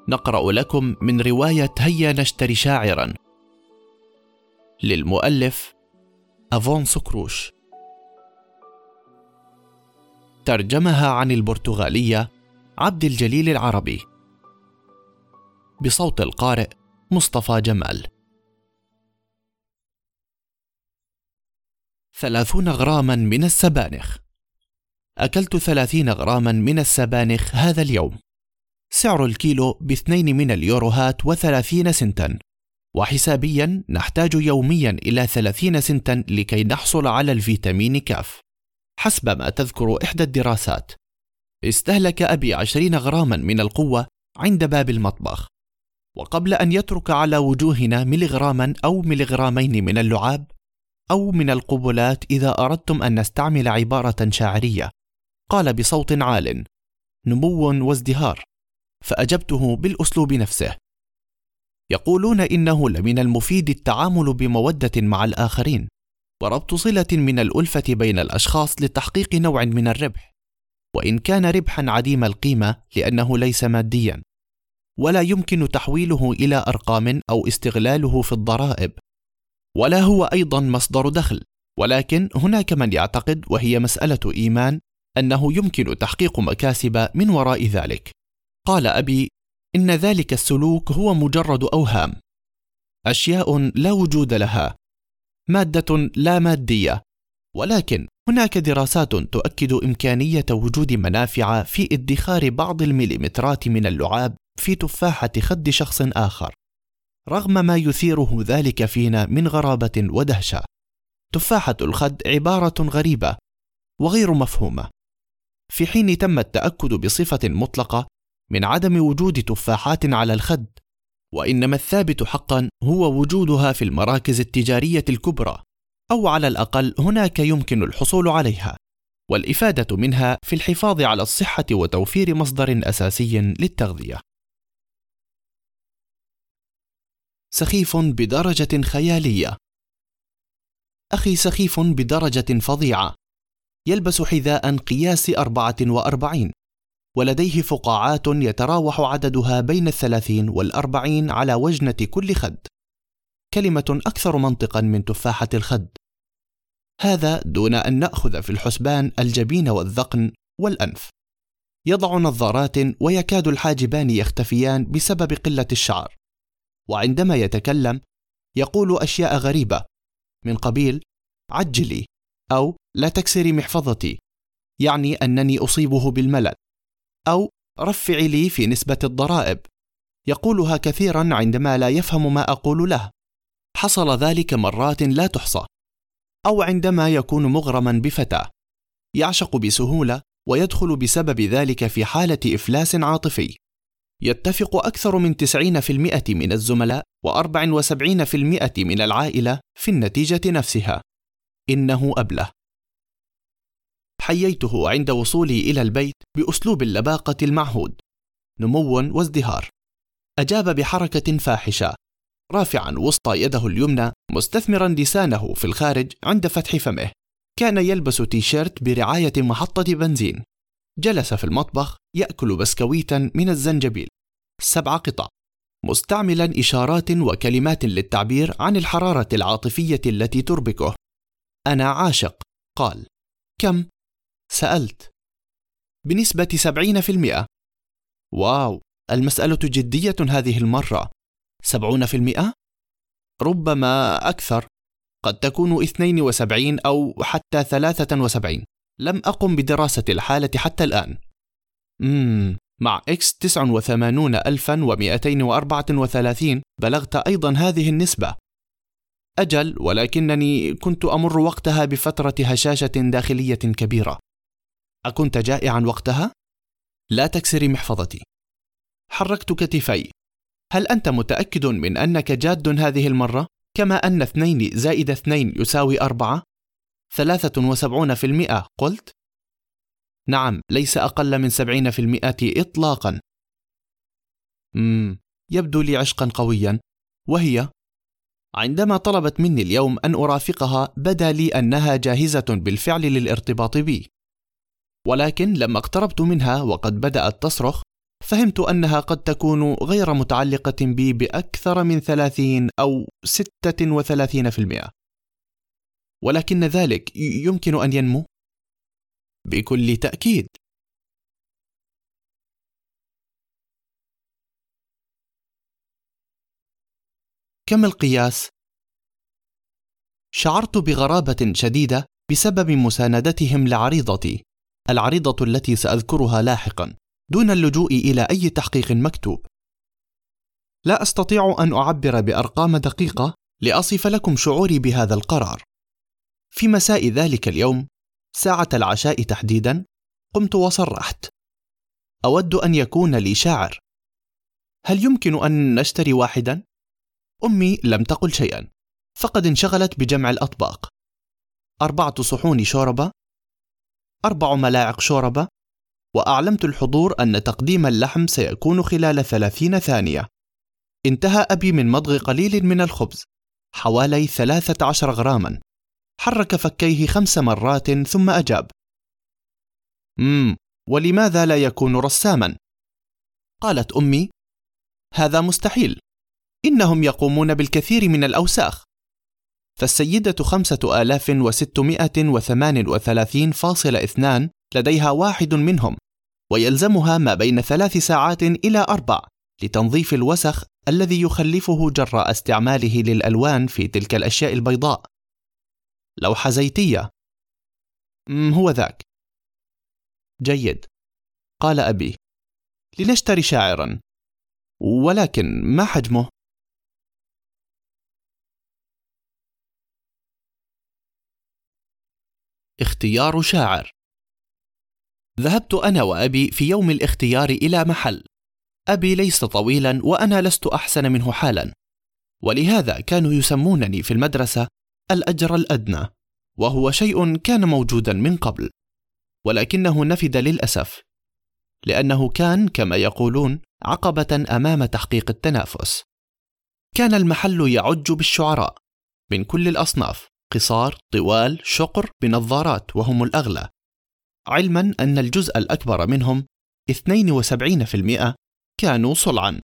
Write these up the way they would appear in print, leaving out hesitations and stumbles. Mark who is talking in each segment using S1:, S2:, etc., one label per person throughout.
S1: نقرأ لكم من رواية هيا نشتري شاعرا للمؤلف أفونسو كروش، ترجمها عن البرتغالية عبد الجليل العربي، بصوت القارئ مصطفى جمال. 30 غراما من السبانخ. أكلت 30 غراما من السبانخ هذا اليوم. سعر الكيلو ب2 من اليوروهات و30 سنتا، وحسابيا نحتاج يوميا إلى 30 سنتا لكي نحصل على الفيتامين كاف، حسب ما تذكر إحدى الدراسات. استهلك أبي 20 غراما من القوة عند باب المطبخ، وقبل أن يترك على وجوهنا ملغراما أو ملغرامين من اللعاب أو من القبلات إذا أردتم أن نستعمل عبارة شاعرية، قال بصوت عال: نمو وازدهار. فأجبته بالأسلوب نفسه. يقولون إنه لمن المفيد التعامل بمودة مع الآخرين، وربط صلة من الألفة بين الأشخاص لتحقيق نوع من الربح، وإن كان ربحا عديم القيمة لأنه ليس ماديا، ولا يمكن تحويله إلى أرقام أو استغلاله في الضرائب، ولا هو أيضا مصدر دخل. ولكن هناك من يعتقد، وهي مسألة إيمان، أنه يمكن تحقيق مكاسب من وراء ذلك. قال أبي: إن ذلك السلوك هو مجرد أوهام، أشياء لا وجود لها، مادة لا مادية، ولكن هناك دراسات تؤكد إمكانية وجود منافع في ادخار بعض المليمترات من اللعاب في تفاحة خد شخص آخر، رغم ما يثيره ذلك فينا من غرابة ودهشة. تفاحة الخد عبارة غريبة وغير مفهومة، في حين تم التأكد بصفة مطلقة من عدم وجود تفاحات على الخد، وإنما الثابت حقا هو وجودها في المراكز التجارية الكبرى، أو على الأقل هناك يمكن الحصول عليها، والإفادة منها في الحفاظ على الصحة وتوفير مصدر أساسي للتغذية. سخيف بدرجة خيالية. أخي سخيف بدرجة فظيعة، يلبس حذاء قياس 44، ولديه فقاعات يتراوح عددها بين 30 و40 على وجنة كل خد، كلمة أكثر منطقا من تفاحة الخد. هذا دون أن نأخذ في الحسبان الجبين والذقن والأنف. يضع نظارات ويكاد الحاجبان يختفيان بسبب قلة الشعر، وعندما يتكلم يقول أشياء غريبة من قبيل عجلي أو لا تكسري محفظتي، يعني أنني أصيبه بالملل، أو رفعي لي في نسبة الضرائب. يقولها كثيرا عندما لا يفهم ما أقول له، حصل ذلك مرات لا تحصى. أو عندما يكون مغرما بفتاة، يعشق بسهولة ويدخل بسبب ذلك في حالة إفلاس عاطفي. يتفق أكثر من 90% من الزملاء و74% من العائلة في النتيجة نفسها. إنه أبله. حييته عند وصولي إلى البيت بأسلوب اللباقة المعهود: نمو وازدهار. أجاب بحركة فاحشة، رافعا وسطى يده اليمنى مستثمرا لسانه في الخارج عند فتح فمه. كان يلبس تيشيرت برعاية محطة بنزين. جلس في المطبخ يأكل بسكويتا من الزنجبيل 7 قطع، مستعملا إشارات وكلمات للتعبير عن الحرارة العاطفية التي تربكه. أنا عاشق، قال. كم؟ سألت. بنسبة 70%. واو، المسألة جدية هذه المرة. 70%؟ ربما أكثر، قد تكون 72 أو حتى 73. لم أقم بدراسة الحالة حتى الآن. مع X 89,234 بلغت أيضا هذه النسبة. أجل، ولكنني كنت أمر وقتها بفترة هشاشة داخلية كبيرة. أكنت جائعا وقتها؟ لا تكسري محفظتي. حركت كتفي. هل أنت متأكد من أنك جاد هذه المرة؟ كما أن 2 زائد 2 يساوي 4؟ 73% قلت؟ نعم، ليس أقل من 70% إطلاقا. يبدو لي عشقا قويا. وهي عندما طلبت مني اليوم أن أرافقها بدا لي أنها جاهزة بالفعل للارتباط بي، ولكن لما اقتربت منها وقد بدأت تصرخ فهمت أنها قد تكون غير متعلقة بي بأكثر من 30 أو 36%، ولكن ذلك يمكن أن ينمو؟ بكل تأكيد. كم القياس؟ شعرت بغرابة شديدة بسبب مساندتهم لعريضتي، العريضة التي سأذكرها لاحقا، دون اللجوء إلى أي تحقيق مكتوب. لا أستطيع أن أعبر بأرقام دقيقة لأصف لكم شعوري بهذا القرار. في مساء ذلك اليوم، ساعة العشاء تحديدا، قمت وصرحت: أود أن يكون لي شاعر. هل يمكن أن نشتري واحدا؟ أمي لم تقل شيئا، فقد انشغلت بجمع الأطباق. 4 صحون شوربة، 4 ملاعق شوربة، وأعلمت الحضور أن تقديم اللحم سيكون خلال 30 ثانية. انتهى أبي من مضغ قليل من الخبز، حوالي 13 غراما. حرك فكيه 5 مرات ثم أجاب: ولماذا لا يكون رساما؟ قالت أمي: هذا مستحيل، إنهم يقومون بالكثير من الأوساخ. فالسيدة 5638.2 لديها واحد منهم، ويلزمها ما بين 3 ساعات إلى 4 لتنظيف الوسخ الذي يخلفه جراء استعماله للألوان في تلك الأشياء البيضاء. لوحة زيتية. هو ذاك. جيد، قال أبي. لنشتري شاعرا، ولكن ما حجمه؟ اختيار شاعر. ذهبت أنا وأبي في يوم الاختيار إلى محل. أبي ليس طويلا وأنا لست أحسن منه حالا، ولهذا كانوا يسمونني في المدرسة الأجر الأدنى، وهو شيء كان موجودا من قبل، ولكنه نفد للأسف، لأنه كان كما يقولون عقبة أمام تحقيق التنافس. كان المحل يعج بالشعراء من كل الأصناف، قصار، طوال، شقر، بنظارات، وهم الأغلى، علما أن الجزء الأكبر منهم 72% كانوا صلعا،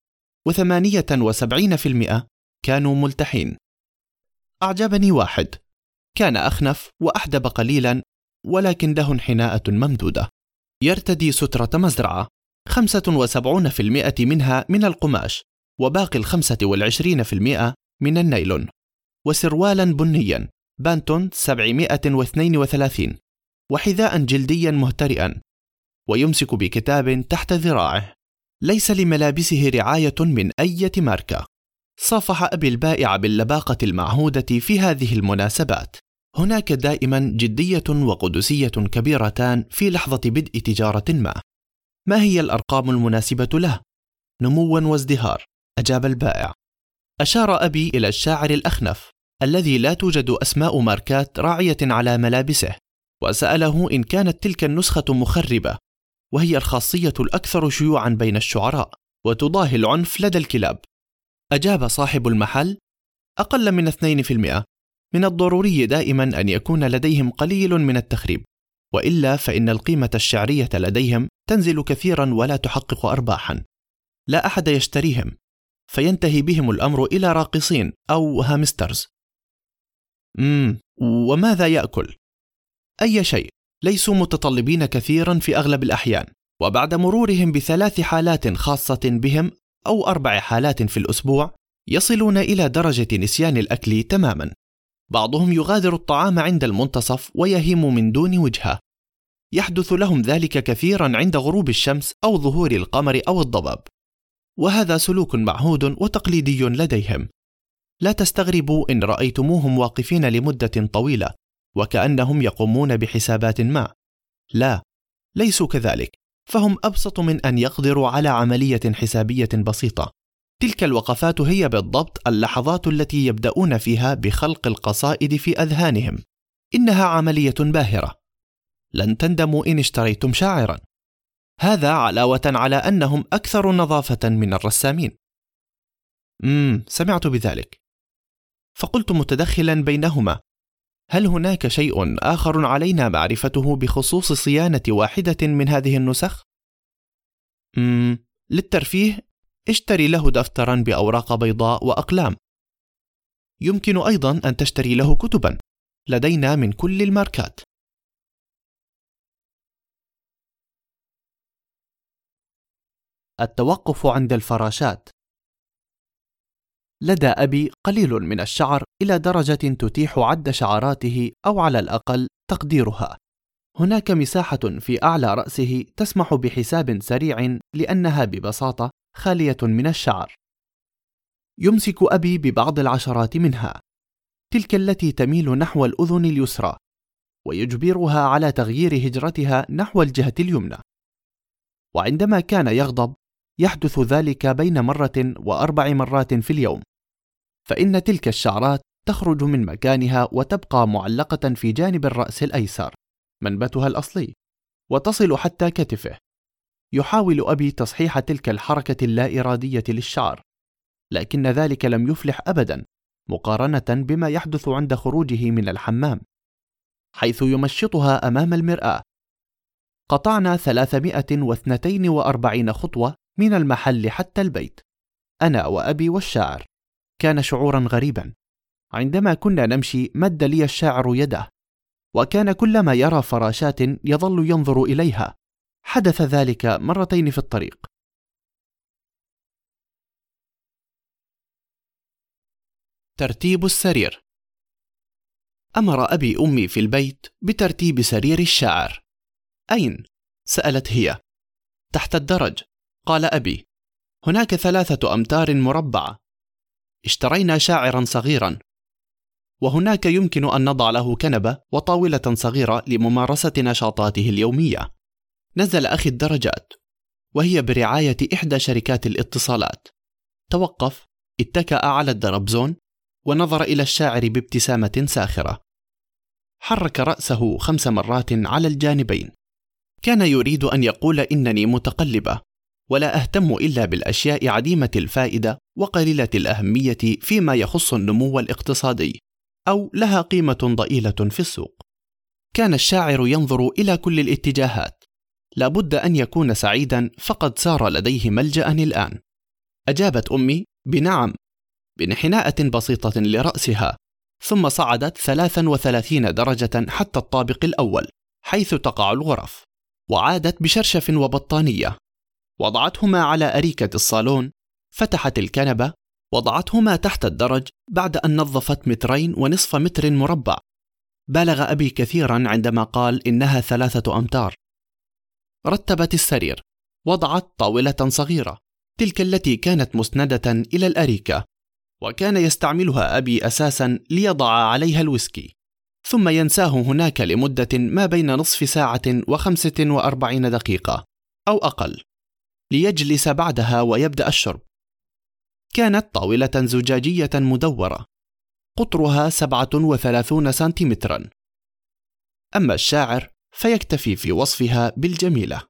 S1: و78% كانوا ملتحين. أعجبني واحد، كان أخنف وأحدب قليلا، ولكن له انحناءة ممدودة، يرتدي سترة مزرعة 75% منها من القماش، وباقي 25% من النايلون، وسروالا بنيا بانتون 732، وحذاء جلديا مهترئا، ويمسك بكتاب تحت ذراعه. ليس لملابسه رعاية من أي ماركة. صافح أبي البائع باللباقة المعهودة في هذه المناسبات. هناك دائما جدية وقدسية كبيرتان في لحظة بدء تجارة ما. ما هي الأرقام المناسبة له؟ نموا وازدهار، أجاب البائع. أشار أبي إلى الشاعر الأخنف الذي لا توجد أسماء ماركات راعية على ملابسه، وسأله إن كانت تلك النسخة مخربة، وهي الخاصية الأكثر شيوعا بين الشعراء وتضاهي العنف لدى الكلاب. أجاب صاحب المحل: أقل من 2%. من الضروري دائما أن يكون لديهم قليل من التخريب، وإلا فإن القيمة الشعرية لديهم تنزل كثيرا ولا تحقق أرباحا. لا أحد يشتريهم، فينتهي بهم الأمر إلى راقصين أو هامسترز. وماذا يأكل؟ أي شيء. ليسوا متطلبين كثيرا في أغلب الأحيان، وبعد مرورهم ب3 حالات خاصة بهم أو 4 حالات في الأسبوع يصلون إلى درجة نسيان الأكل تماما. بعضهم يغادر الطعام عند المنتصف ويهيم من دون وجهة. يحدث لهم ذلك كثيرا عند غروب الشمس أو ظهور القمر أو الضباب، وهذا سلوك معهود وتقليدي لديهم. لا تستغربوا إن رأيتموهم واقفين لمدة طويلة وكأنهم يقومون بحسابات ما. لا، ليسوا كذلك، فهم أبسط من أن يقدروا على عملية حسابية بسيطة. تلك الوقفات هي بالضبط اللحظات التي يبدأون فيها بخلق القصائد في أذهانهم. إنها عملية باهرة. لن تندموا إن اشتريتم شاعرا. هذا علاوة على أنهم أكثر نظافة من الرسامين. سمعت بذلك. فقلت متدخلا بينهما: هل هناك شيء آخر علينا معرفته بخصوص صيانة واحدة من هذه النسخ؟ للترفيه اشتري له دفترا بأوراق بيضاء وأقلام. يمكن أيضا أن تشتري له كتبا، لدينا من كل الماركات. التوقف عند الفراشات. لدى أبي قليل من الشعر إلى درجة تتيح عد شعراته أو على الأقل تقديرها. هناك مساحة في أعلى رأسه تسمح بحساب سريع لأنها ببساطة خالية من الشعر. يمسك أبي ببعض العشرات منها، تلك التي تميل نحو الأذن اليسرى، ويجبرها على تغيير هجرتها نحو الجهة اليمنى. وعندما كان يغضب يحدث ذلك بين 1 و4 مرات في اليوم، فإن تلك الشعرات تخرج من مكانها وتبقى معلقة في جانب الرأس الأيسر، منبتها الأصلي، وتصل حتى كتفه. يحاول أبي تصحيح تلك الحركة اللا إرادية للشعر، لكن ذلك لم يفلح أبدا مقارنة بما يحدث عند خروجه من الحمام، حيث يمشطها أمام المرآة. قطعنا 342 خطوة من المحل حتى البيت، أنا وأبي والشاعر. كان شعورا غريبا. عندما كنا نمشي مد لي الشاعر يده، وكان كلما يرى فراشات يظل ينظر إليها. حدث ذلك 2 مرات في الطريق. ترتيب السرير. أمر أبي أمي في البيت بترتيب سرير الشاعر. أين؟ سألت هي. تحت الدرج، قال أبي. هناك 3 أمتار مربعة. اشترينا شاعرا صغيرا، وهناك يمكن أن نضع له كنبة وطاولة صغيرة لممارسة نشاطاته اليومية. نزل أخي الدرجات، وهي برعاية إحدى شركات الاتصالات. توقف، اتكأ على الدربزون، ونظر إلى الشاعر بابتسامة ساخرة. حرك رأسه 5 مرات على الجانبين. كان يريد أن يقول إنني متقلبة، ولا أهتم إلا بالأشياء عديمة الفائدة وقليلة الأهمية فيما يخص النمو الاقتصادي، أو لها قيمة ضئيلة في السوق. كان الشاعر ينظر إلى كل الاتجاهات. لابد أن يكون سعيدا، فقد صار لديه ملجأ الآن. أجابت أمي بنعم، بانحناءة بسيطة لرأسها، ثم صعدت 33 درجة حتى الطابق الأول حيث تقع الغرف، وعادت بشرشف وبطانية. وضعتهما على أريكة الصالون، فتحت الكنبة، وضعتهما تحت الدرج بعد أن نظفت 2.5 متر مربع. بالغ أبي كثيرا عندما قال إنها 3 أمتار. رتبت السرير، وضعت طاولة صغيرة، تلك التي كانت مسندة إلى الأريكة، وكان يستعملها أبي أساسا ليضع عليها الويسكي، ثم ينساه هناك لمدة ما بين نصف ساعة و45 دقيقة أو أقل، ليجلس بعدها ويبدأ الشرب. كانت طاولة زجاجية مدورة، قطرها 37 سنتيمترا. أما الشاعر فيكتفي في وصفها بالجميلة.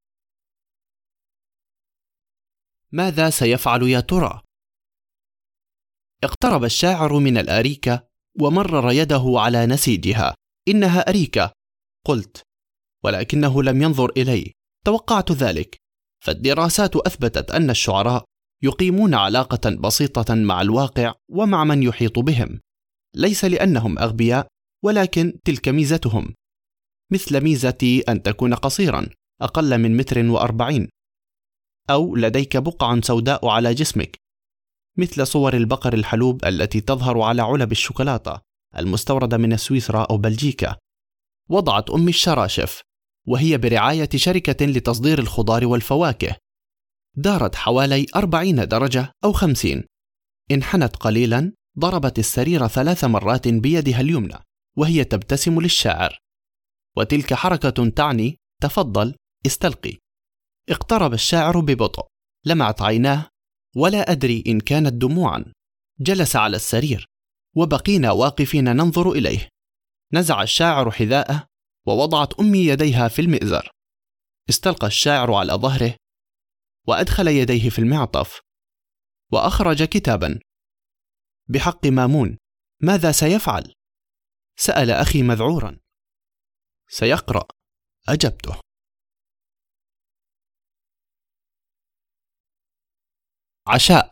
S1: ماذا سيفعل يا ترى؟ اقترب الشاعر من الأريكة ومرر يده على نسيجها. إنها أريكة، قلت، ولكنه لم ينظر إلي. توقعت ذلك، فالدراسات أثبتت أن الشعراء يقيمون علاقة بسيطة مع الواقع ومع من يحيط بهم، ليس لأنهم أغبياء، ولكن تلك ميزتهم، مثل ميزتي أن تكون قصيرا أقل من 1.40 متر، أو لديك بقع سوداء على جسمك، مثل صور البقر الحلوب التي تظهر على علب الشوكولاتة المستوردة من سويسرا أو بلجيكا. وضعت أمي الشراشف، وهي برعاية شركة لتصدير الخضار والفواكه. دارت حوالي 40 درجة أو 50. انحنت قليلا، ضربت السرير 3 مرات بيدها اليمنى وهي تبتسم للشاعر، وتلك حركة تعني تفضل استلقي. اقترب الشاعر ببطء، لمعت عيناه، ولا أدري إن كانت دموعا. جلس على السرير، وبقينا واقفين ننظر إليه. نزع الشاعر حذاءه، ووضعت أمي يديها في المئزر. استلقى الشاعر على ظهره، وأدخل يديه في المعطف، وأخرج كتابا. بحق مامون، ماذا سيفعل؟ سأل أخي مذعورا. سيقرأ، أجبته. عشاء.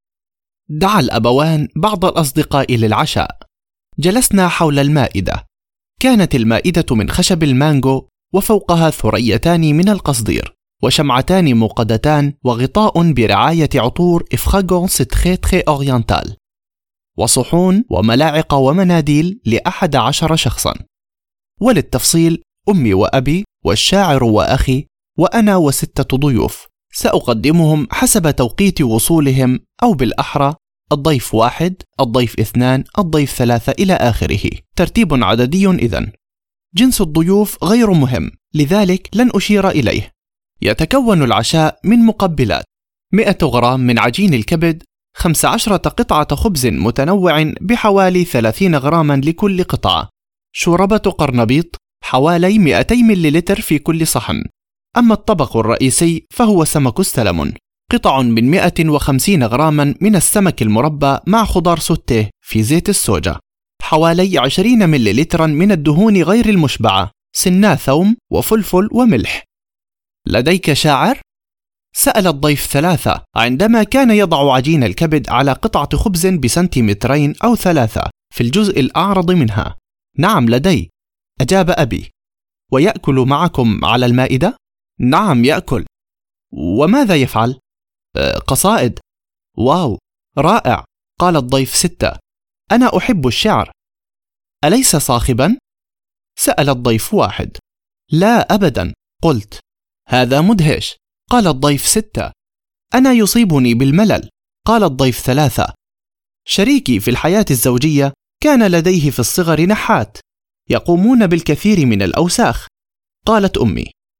S1: دعا الأبوان بعض الأصدقاء للعشاء. جلسنا حول المائدة. كانت المائدة من خشب المانجو، وفوقها ثريتان من القصدير، وشمعتان موقدتان، وغطاء برعاية عطور إفخاغونس تخي تخي أورينتال، وصحون وملاعق ومناديل ل11 شخصا. وللتفصيل، أمي وأبي والشاعر وأخي وأنا و6 ضيوف، سأقدمهم حسب توقيت وصولهم، أو بالأحرى الضيف 1، الضيف 2، الضيف 3 إلى آخره، ترتيب عددي إذن. جنس الضيوف غير مهم، لذلك لن أشير إليه. يتكون العشاء من مقبلات: 100 غرام من عجين الكبد، 15 قطعة خبز متنوع بحوالي 30 غراما لكل قطعة، شوربة قرنبيط حوالي 200 مللتر في كل صحن. أما الطبق الرئيسي فهو سمك السلمون، قطع من 150 غراما من السمك المربى مع خضار سوتيه في زيت السوجا، حوالي 20 مللترا من الدهون غير المشبعة، سنا ثوم وفلفل وملح. لديك شاعر؟ سأل الضيف 3 عندما كان يضع عجين الكبد على قطعة خبز بسنتيمترين أو 3 في الجزء الأعرض منها. نعم لدي، أجاب أبي. ويأكل معكم على المائدة؟ نعم يأكل. وماذا يفعل؟ قصائد. واو، رائع، قال الضيف 6. أنا أحب الشعر. أليس صاخبا؟ سأل الضيف 1. لا أبدا، قلت. هذا مدهش، قال الضيف 6. أنا يصيبني بالملل، قال الضيف 3. شريكي في الحياة الزوجية كان لديه في الصغر نحات، يقومون بالكثير من الأوساخ، قالت أمي.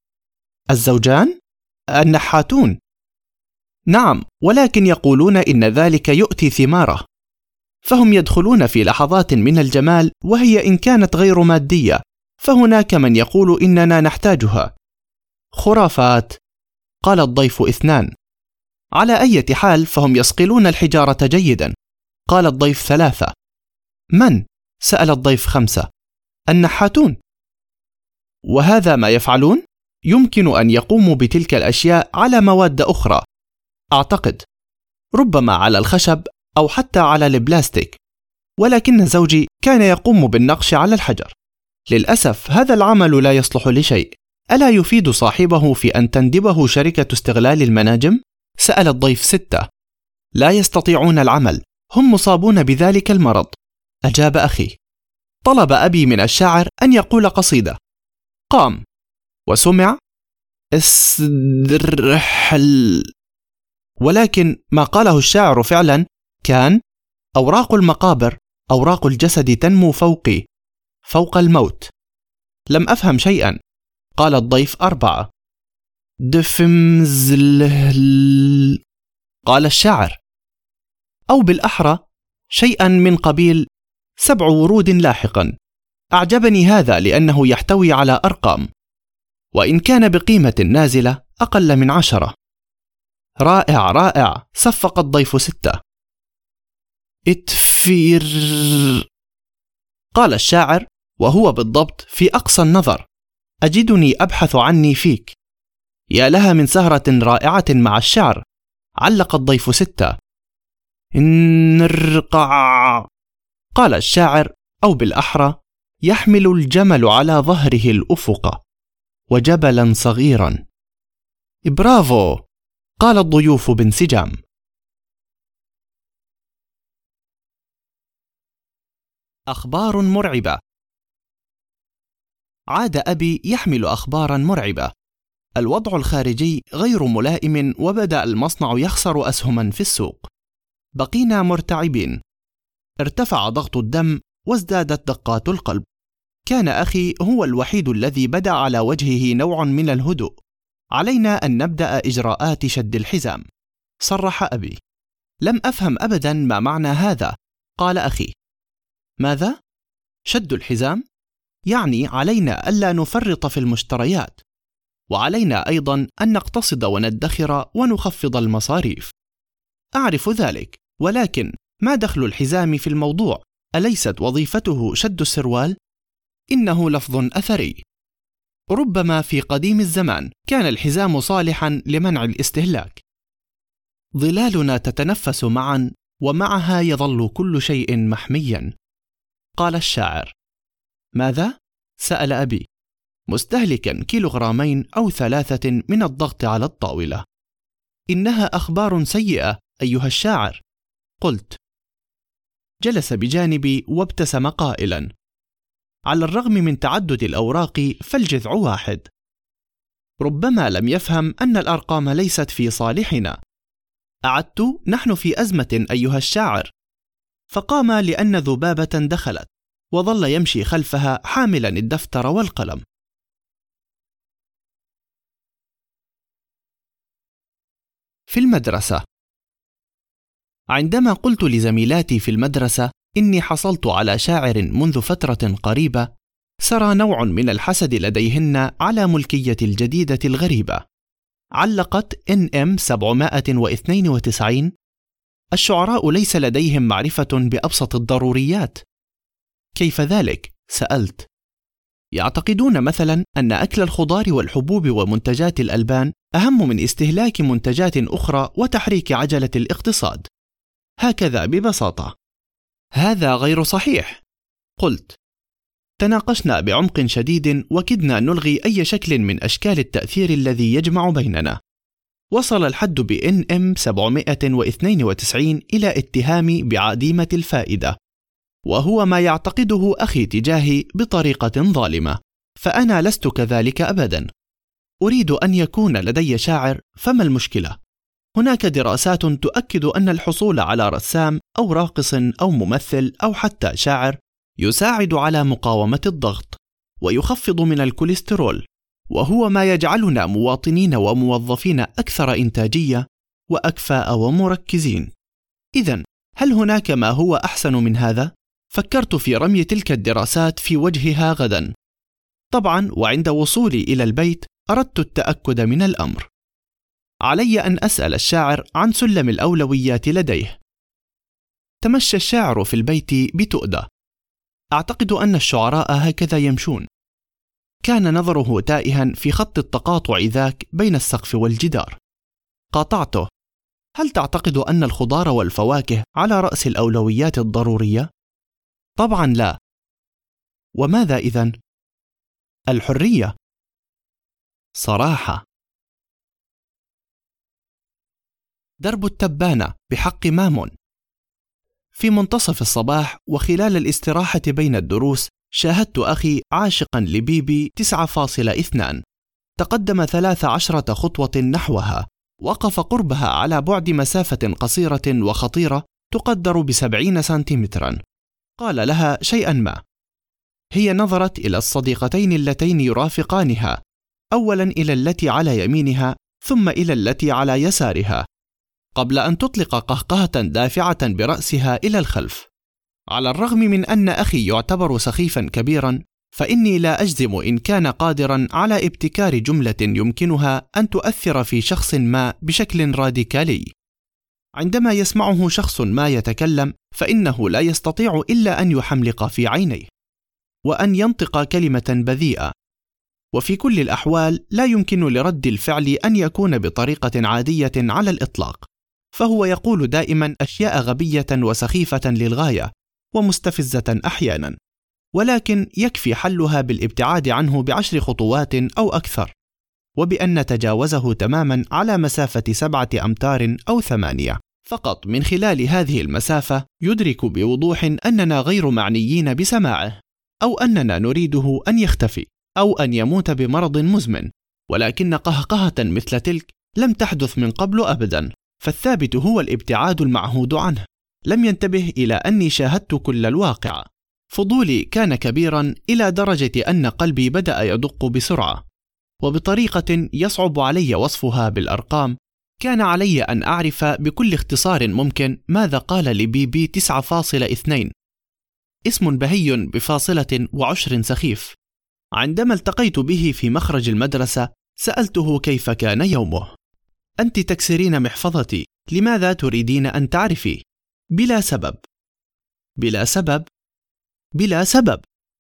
S1: الزوجان؟ النحاتون. نعم، ولكن يقولون إن ذلك يؤتي ثماره، فهم يدخلون في لحظات من الجمال، وهي إن كانت غير مادية فهناك من يقول إننا نحتاجها. خرافات، قال الضيف 2. على أي حال فهم يصقلون الحجارة جيدا، قال الضيف 3. من؟ سأل الضيف 5. النحاتون. وهذا ما يفعلون؟ يمكن أن يقوموا بتلك الأشياء على مواد أخرى، أعتقد، ربما على الخشب أو حتى على البلاستيك، ولكن زوجي كان يقوم بالنقش على الحجر. للأسف هذا العمل لا يصلح لشيء. ألا يفيد صاحبه في أن تندبه شركة استغلال المناجم؟ سأل الضيف 6. لا يستطيعون العمل، هم مصابون بذلك المرض، أجاب أخي. طلب أبي من الشاعر أن يقول قصيدة. قام وسمع استرحل، ولكن ما قاله الشاعر فعلا كان: أوراق المقابر، أوراق الجسد تنمو فوقي، فوق الموت. لم أفهم شيئا، قال الضيف 4. دفمزل، قال الشاعر، أو بالأحرى شيئا من قبيل 7 ورود لاحقا. أعجبني هذا لأنه يحتوي على أرقام، وإن كان بقيمة نازلة أقل من 10. رائع رائع، صفق الضيف 6. اتفير، قال الشاعر وهو بالضبط في أقصى النظر. أجدني أبحث عني فيك. يا لها من سهرة رائعة مع الشعر، علق الضيف 6. نرقع، قال الشاعر، أو بالأحرى يحمل الجمل على ظهره الأفق وجبلا صغيرا. برافو، قال الضيوف بانسجام. أخبار مرعبة. عاد أبي يحمل أخبارا مرعبة. الوضع الخارجي غير ملائم، وبدأ المصنع يخسر أسهما في السوق. بقينا مرتعبين. ارتفع ضغط الدم وازدادت دقات القلب. كان أخي هو الوحيد الذي بدأ على وجهه نوع من الهدوء. علينا أن نبدأ إجراءات شد الحزام، صرح أبي. لم أفهم أبدا ما معنى هذا، قال أخي. ماذا؟ شد الحزام؟ يعني علينا ألا نفرط في المشتريات، وعلينا أيضا أن نقتصد وندخر ونخفض المصاريف. أعرف ذلك، ولكن ما دخل الحزام في الموضوع؟ أليست وظيفته شد السروال؟ إنه لفظ أثري. ربما في قديم الزمان كان الحزام صالحا لمنع الاستهلاك. ظلالنا تتنفس معا، ومعها يظل كل شيء محميا. قال الشاعر. ماذا؟ سأل أبي، مستهلكا 2 أو 3 كيلوغراما من الضغط على الطاولة. إنها أخبار سيئة أيها الشاعر، قلت. جلس بجانبي وابتسم قائلا: على الرغم من تعدد الأوراق فالجذع واحد. ربما لم يفهم أن الأرقام ليست في صالحنا. أعدت: نحن في أزمة أيها الشاعر. فقام لأن ذبابة دخلت، وظل يمشي خلفها حاملا الدفتر والقلم. في المدرسة. عندما قلت لزميلاتي في المدرسة إني حصلت على شاعر منذ فترة قريبة، سرى نوع من الحسد لديهن على ملكية الجديدة الغريبة. علقت NM 792: الشعراء ليس لديهم معرفة بأبسط الضروريات. كيف ذلك؟ سألت. يعتقدون مثلا أن أكل الخضار والحبوب ومنتجات الألبان أهم من استهلاك منتجات أخرى وتحريك عجلة الاقتصاد. هكذا ببساطة. هذا غير صحيح، قلت. تناقشنا بعمق شديد وكدنا نلغي أي شكل من أشكال التأثير الذي يجمع بيننا. وصل الحد بNM 792 إلى اتهامي بعديمة الفائدة، وهو ما يعتقده أخي تجاهي بطريقة ظالمة، فأنا لست كذلك أبدا. أريد أن يكون لدي شاعر، فما المشكلة؟ هناك دراسات تؤكد أن الحصول على رسام أو راقص أو ممثل أو حتى شاعر يساعد على مقاومة الضغط ويخفض من الكوليسترول، وهو ما يجعلنا مواطنين وموظفين أكثر إنتاجية وأكفاء ومركزين. إذن هل هناك ما هو أحسن من هذا؟ فكرت في رمي تلك الدراسات في وجهها غدا. طبعا وعند وصولي إلى البيت أردت التأكد من الأمر. علي أن أسأل الشاعر عن سلم الأولويات لديه. تمشى الشاعر في البيت بتؤدة. أعتقد أن الشعراء هكذا يمشون. كان نظره تائها في خط التقاطع ذاك بين السقف والجدار. قاطعته: هل تعتقد أن الخضار والفواكه على رأس الأولويات الضرورية؟ طبعا لا. وماذا إذن؟ الحرية. صراحة. درب التبانة بحق مامون. في منتصف الصباح وخلال الاستراحة بين الدروس شاهدت أخي عاشقا لبيبي 9.2 تقدم 13 خطوة نحوها، وقف قربها على بعد مسافة قصيرة وخطيرة تقدر ب70 سنتيمترا. قال لها شيئا ما. هي نظرت إلى الصديقتين اللتين يرافقانها، أولا إلى التي على يمينها ثم إلى التي على يسارها، قبل أن تطلق قهقهة دافعة برأسها إلى الخلف. على الرغم من أن أخي يعتبر سخيفا كبيرا، فإني لا أجزم إن كان قادرا على ابتكار جملة يمكنها أن تؤثر في شخص ما بشكل راديكالي. عندما يسمعه شخص ما يتكلم فإنه لا يستطيع إلا أن يحملق في عينيه وأن ينطق كلمة بذيئة، وفي كل الأحوال لا يمكن لرد الفعل أن يكون بطريقة عادية على الإطلاق، فهو يقول دائما أشياء غبية وسخيفة للغاية ومستفزة أحيانا، ولكن يكفي حلها بالابتعاد عنه ب10 خطوات أو أكثر، وبأن نتجاوزه تماما على مسافة 7 أمتار أو 8. فقط من خلال هذه المسافة يدرك بوضوح أننا غير معنيين بسماعه، أو أننا نريده أن يختفي أو أن يموت بمرض مزمن، ولكن قهقهة مثل تلك لم تحدث من قبل أبدا، فالثابت هو الابتعاد المعهود عنه. لم ينتبه إلى أني شاهدت كل الواقع. فضولي كان كبيرا إلى درجة أن قلبي بدأ يدق بسرعة، وبطريقة يصعب علي وصفها بالأرقام. كان علي أن أعرف بكل اختصار ممكن ماذا قال لبيبي 9.2، اسم بهي بفاصلة وعشر سخيف. عندما التقيت به في مخرج المدرسة سألته كيف كان يومه. أنت تكسرين محفظتي، لماذا تريدين أن تعرفي؟ بلا سبب. بلا سبب؟ بلا سبب.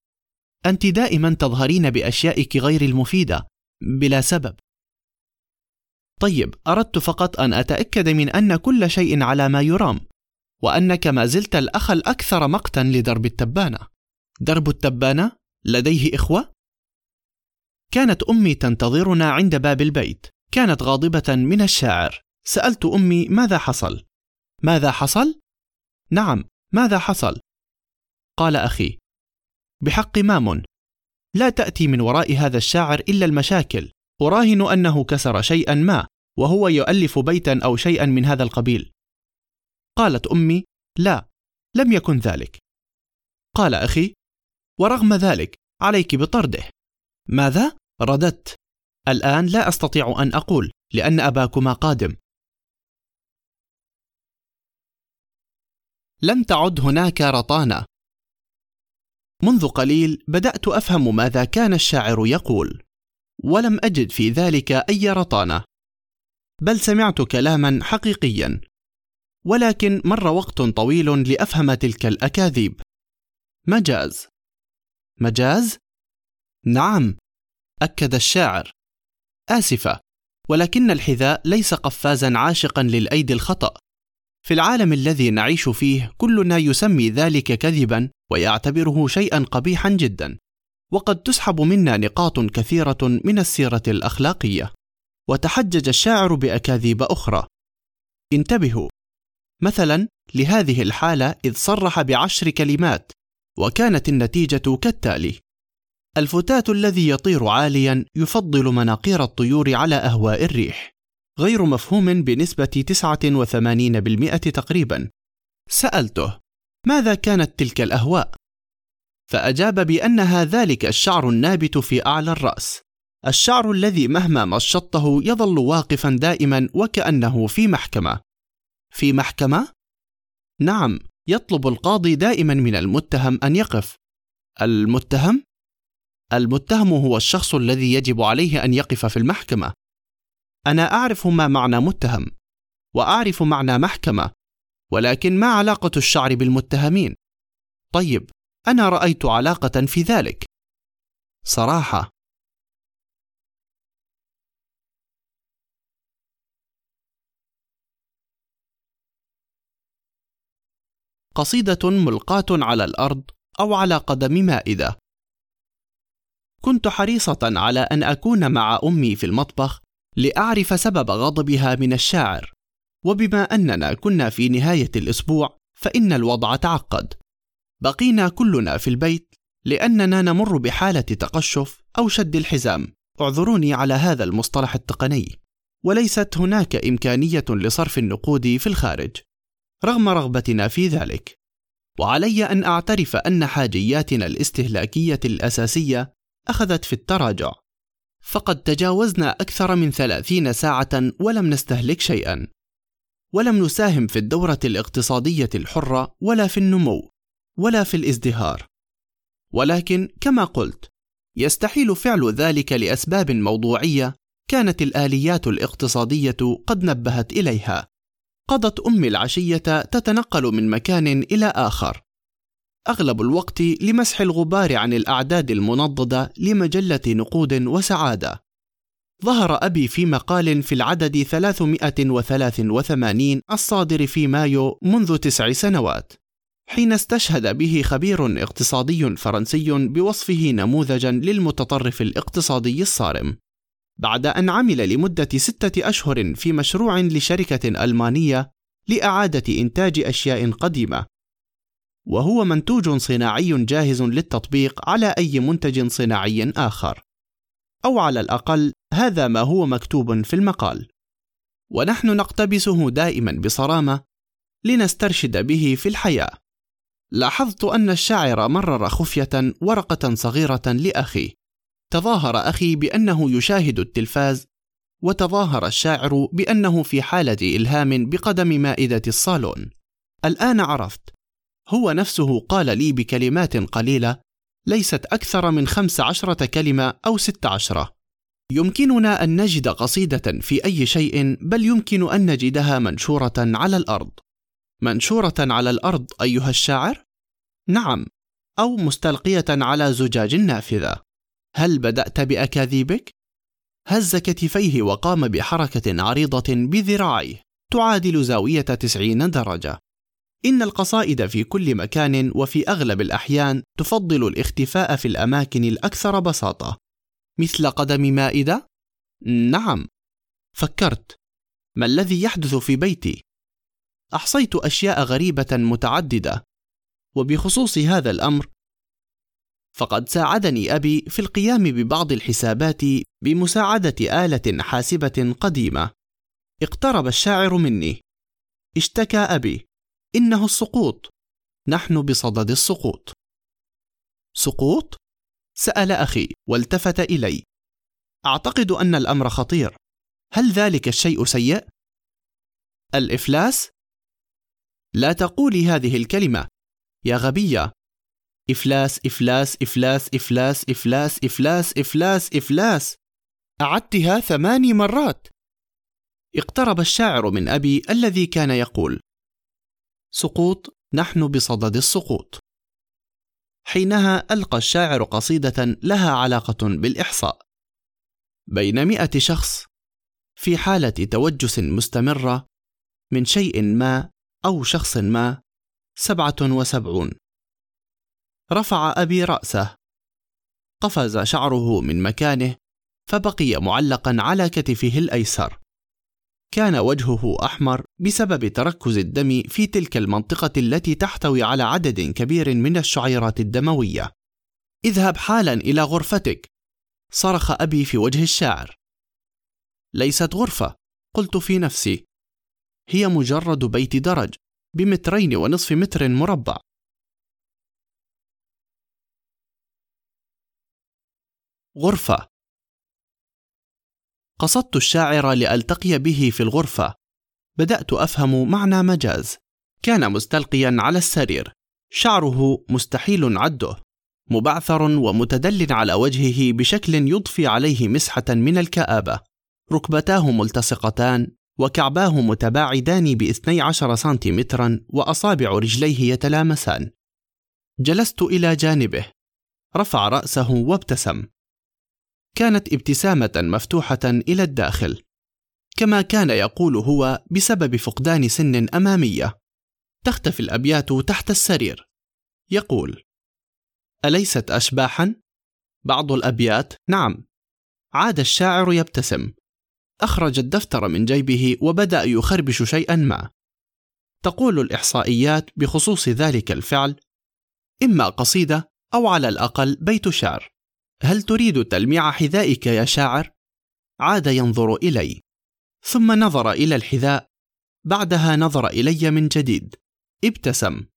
S1: أنت دائما تظهرين بأشيائك غير المفيدة بلا سبب. طيب، أردت فقط أن أتأكد من أن كل شيء على ما يرام، وأنك ما زلت الأخ الأكثر مقتا لدرب التبانة. درب التبانة لديه إخوة؟ كانت أمي تنتظرنا عند باب البيت. كانت غاضبة من الشاعر. سألت أمي ماذا حصل؟ ماذا حصل؟ نعم، ماذا حصل؟ قال أخي: بحق مامون، لا تأتي من وراء هذا الشاعر إلا المشاكل. أراهن أنه كسر شيئا ما، وهو يؤلف بيتا أو شيئا من هذا القبيل. قالت أمي: لا، لم يكن ذلك. قال أخي: ورغم ذلك عليك بطرده. ماذا؟ رددت: الآن لا أستطيع أن أقول، لأن أباكما قادم. لم تعد هناك رطانة. منذ قليل بدأت أفهم ماذا كان الشاعر يقول، ولم أجد في ذلك أي رطانة، بل سمعت كلاما حقيقيا، ولكن مر وقت طويل لأفهم تلك الأكاذيب. مجاز. مجاز؟ نعم، أكد الشاعر. آسفة، ولكن الحذاء ليس قفازا عاشقا للأيدي الخطأ. في العالم الذي نعيش فيه كلنا يسمي ذلك كذبا ويعتبره شيئا قبيحا جدا، وقد تسحب منا نقاط كثيرة من السيرة الأخلاقية. وتحجج الشاعر بأكاذيب أخرى. انتبهوا، مثلا لهذه الحالة إذ صرح ب10 كلمات، وكانت النتيجة كالتالي: الفتاة الذي يطير عاليا يفضل مناقير الطيور على أهواء الريح. غير مفهوم بنسبة 89% تقريبا. سألته: ماذا كانت تلك الأهواء؟ فأجاب بأنها ذلك الشعر النابت في أعلى الرأس، الشعر الذي مهما مشطه يظل واقفا دائما وكأنه في محكمة. في محكمة؟ نعم، يطلب القاضي دائما من المتهم أن يقف. المتهم؟ المتهم هو الشخص الذي يجب عليه أن يقف في المحكمة. أنا أعرف ما معنى متهم، وأعرف معنى محكمة، ولكن ما علاقة الشعر بالمتهمين؟ طيب، أنا رأيت علاقة في ذلك. صراحة. قصيدة ملقاة على الأرض أو على قدم مائدة. كنت حريصة على أن أكون مع أمي في المطبخ لأعرف سبب غضبها من الشاعر، وبما أننا كنا في نهاية الأسبوع فإن الوضع تعقد. بقينا كلنا في البيت لأننا نمر بحالة تقشف أو شد الحزام، اعذروني على هذا المصطلح التقني، وليست هناك إمكانية لصرف النقود في الخارج رغم رغبتنا في ذلك. وعلي أن أعترف أن حاجياتنا الاستهلاكية الأساسية أخذت في التراجع، فقد تجاوزنا أكثر من 30 ساعة ولم نستهلك شيئا، ولم نساهم في الدورة الاقتصادية الحرة ولا في النمو ولا في الازدهار. ولكن كما قلت، يستحيل فعل ذلك لأسباب موضوعية كانت الآليات الاقتصادية قد نبهت إليها. قضت أمي العشية تتنقل من مكان إلى آخر، أغلب الوقت لمسح الغبار عن الأعداد المنضدة لمجلة نقود وسعادة. ظهر أبي في مقال في العدد 383 الصادر في مايو منذ 9 سنوات، حين استشهد به خبير اقتصادي فرنسي بوصفه نموذجا للمتطرف الاقتصادي الصارم، بعد أن عمل لمدة 6 أشهر في مشروع لشركة ألمانية لإعادة إنتاج أشياء قديمة، وهو منتوج صناعي جاهز للتطبيق على أي منتج صناعي آخر، أو على الأقل هذا ما هو مكتوب في المقال، ونحن نقتبسه دائما بصرامة لنسترشد به في الحياة. لاحظت أن الشاعر مرر خفية ورقة صغيرة لأخي. تظاهر أخي بأنه يشاهد التلفاز، وتظاهر الشاعر بأنه في حالة إلهام بقدم مائدة الصالون. الآن عرفت، هو نفسه قال لي بكلمات قليلة ليست أكثر من 15 كلمة أو 16: يمكننا أن نجد قصيدة في أي شيء، بل يمكن أن نجدها منشورة على الأرض. منشورة على الأرض أيها الشاعر؟ نعم، أو مستلقية على زجاج نافذة. هل بدأت بأكاذيبك؟ هز كتفيه وقام بحركة عريضة بذراعيه تعادل زاوية 90 درجة. إن القصائد في كل مكان وفي أغلب الأحيان تفضل الاختفاء في الأماكن الأكثر بساطة، مثل قدم مائدة؟ نعم. فكرت، ما الذي يحدث في بيتي؟ أحصيت أشياء غريبة متعددة، وبخصوص هذا الأمر فقد ساعدني أبي في القيام ببعض الحسابات بمساعدة آلة حاسبة قديمة. اقترب الشاعر مني. اشتكى أبي، إنه السقوط، نحن بصدد السقوط. سقوط؟ سأل أخي والتفت إلي. أعتقد أن الأمر خطير. هل ذلك الشيء سيء؟ الإفلاس؟ لا تقولي هذه الكلمة يا غبية. إفلاس إفلاس إفلاس إفلاس إفلاس إفلاس إفلاس إفلاس. أعدتها 8 مرات. اقترب الشاعر من أبي الذي كان يقول: سقوط، نحن بصدد السقوط. حينها ألقى الشاعر قصيدة لها علاقة بالإحصاء. بين 100 شخص في حالة توجس مستمرة من شيء ما أو شخص ما 77. رفع أبي رأسه، قفز شعره من مكانه فبقي معلقا على كتفه الأيسر. كان وجهه أحمر بسبب تركز الدم في تلك المنطقة التي تحتوي على عدد كبير من الشعيرات الدموية. اذهب حالا إلى غرفتك، صرخ أبي في وجه الشاعر. ليست غرفة، قلت في نفسي، هي مجرد بيت درج ب2.5 متر مربع. غرفة. قصدت الشاعر لألتقي به في الغرفة. بدأت أفهم معنى مجاز. كان مستلقيا على السرير، شعره مستحيل عده، مبعثر ومتدل على وجهه بشكل يضفي عليه مسحة من الكآبة. ركبتاه ملتصقتان وكعباه متباعدان ب12 سنتيمترا وأصابع رجليه يتلامسان. جلست إلى جانبه، رفع رأسه وابتسم. كانت ابتسامة مفتوحة إلى الداخل، كما كان يقول هو بسبب فقدان سن أمامية. تختفي الأبيات تحت السرير. يقول: أليست أشباحا؟ بعض الأبيات، نعم. عاد الشاعر يبتسم. أخرج الدفتر من جيبه وبدأ يخربش شيئا ما. تقول الإحصائيات بخصوص ذلك الفعل: إما قصيدة أو على الأقل بيت شعر. هل تريد تلميع حذائك يا شاعر؟ عاد ينظر إلي، ثم نظر إلى الحذاء، بعدها نظر إلي من جديد، ابتسم،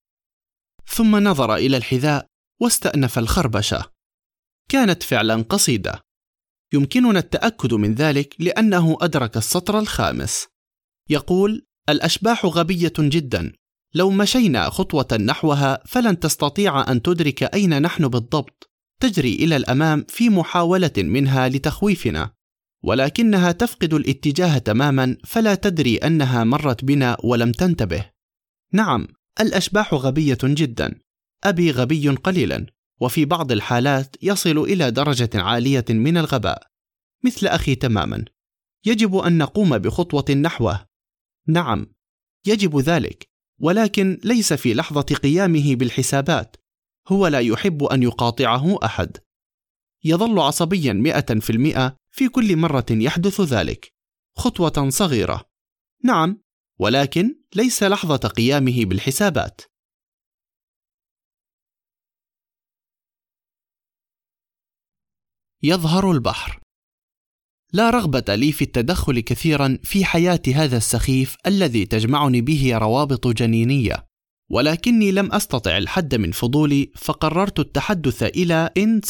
S1: ثم نظر إلى الحذاء واستأنف الخربشة. كانت فعلا قصيدة. يمكننا التأكد من ذلك لأنه أدرك السطر الخامس. يقول: الأشباح غبية جدا، لو مشينا خطوة نحوها فلن تستطيع أن تدرك أين نحن بالضبط. تجري إلى الأمام في محاولة منها لتخويفنا، ولكنها تفقد الاتجاه تماما، فلا تدري أنها مرت بنا ولم تنتبه. نعم، الأشباح غبية جدا. أبي غبي قليلا، وفي بعض الحالات يصل إلى درجة عالية من الغباء، مثل أخي تماما. يجب أن نقوم بخطوة نحوه. نعم، يجب ذلك، ولكن ليس في لحظة قيامه بالحسابات. هو لا يحب أن يقاطعه أحد. يظل عصبيا 100% في كل مرة يحدث ذلك. خطوة صغيرة، نعم، ولكن ليس لحظة قيامه بالحسابات. يظهر البحر. لا رغبة لي في التدخل كثيرا في حياة هذا السخيف الذي تجمعني به روابط جنينية، ولكني لم أستطع الحد من فضولي، فقررت التحدث إلى إن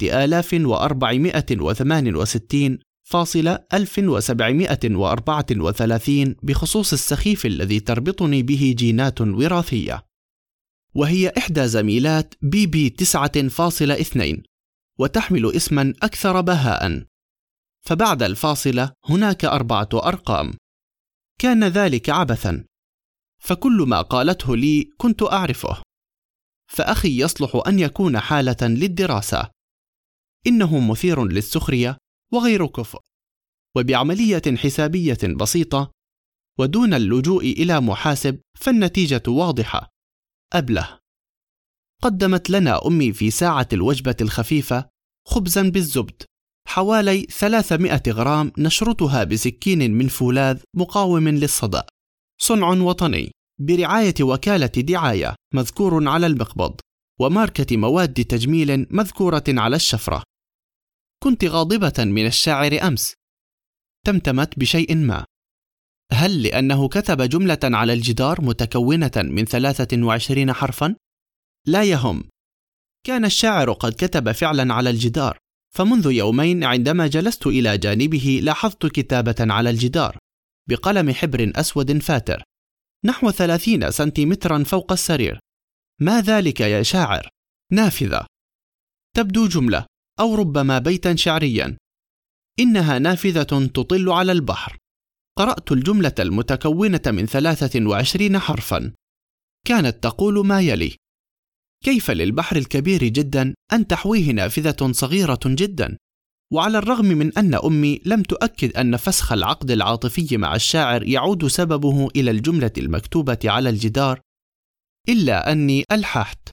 S1: 7468.1734 بخصوص السخيف الذي تربطني به جينات وراثية، وهي إحدى زميلات BB 9.2 وتحمل اسما أكثر بهاء. فبعد الفاصلة هناك 4 أرقام. كان ذلك عبثا، فكل ما قالته لي كنت أعرفه. فأخي يصلح أن يكون حالة للدراسة. إنه مثير للسخرية وغير كفء. وبعملية حسابية بسيطة ودون اللجوء إلى محاسب فالنتيجة واضحة. أبله. قدمت لنا أمي في ساعة الوجبة الخفيفة خبزاً بالزبد حوالي 300 غرام نشرتها بسكين من فولاذ مقاوم للصدأ، صنع وطني برعاية وكالة دعاية مذكور على المقبض وماركة مواد تجميل مذكورة على الشفرة. كنت غاضبة من الشاعر أمس. تمتمت بشيء ما. هل لأنه كتب جملة على الجدار متكونة من 23 حرفاً؟ لا يهم. كان الشاعر قد كتب فعلا على الجدار، فمنذ يومين عندما جلست إلى جانبه لاحظت كتابة على الجدار بقلم حبر أسود فاتر نحو 30 سنتيمترا فوق السرير. ما ذلك يا شاعر؟ نافذة. تبدو جملة أو ربما بيتا شعريا. إنها نافذة تطل على البحر. قرأت الجملة المتكونة من 23 حرفا. كانت تقول ما يلي: كيف للبحر الكبير جدا أن تحويه نافذة صغيرة جدا؟ وعلى الرغم من أن أمي لم تؤكد أن فسخ العقد العاطفي مع الشاعر يعود سببه إلى الجملة المكتوبة على الجدار، إلا أني ألححت: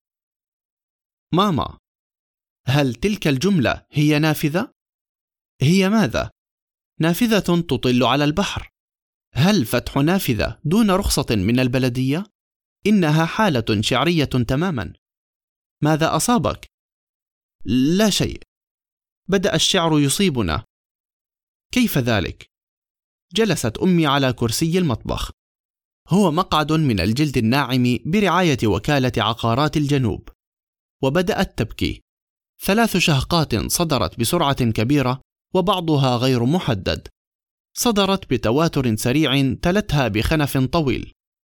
S1: ماما، هل تلك الجملة هي نافذة؟ هي ماذا؟ نافذة تطل على البحر. هل فتح نافذة دون رخصة من البلدية؟ إنها حالة شعرية تماما. ماذا أصابك؟ لا شيء. بدأ الشعر يصيبنا. كيف ذلك؟ جلست أمي على كرسي المطبخ. هو مقعد من الجلد الناعم برعاية وكالة عقارات الجنوب. وبدأت تبكي. 3 شهقات صدرت بسرعة كبيرة وبعضها غير محدد. صدرت بتواتر سريع تلتها بخنف طويل.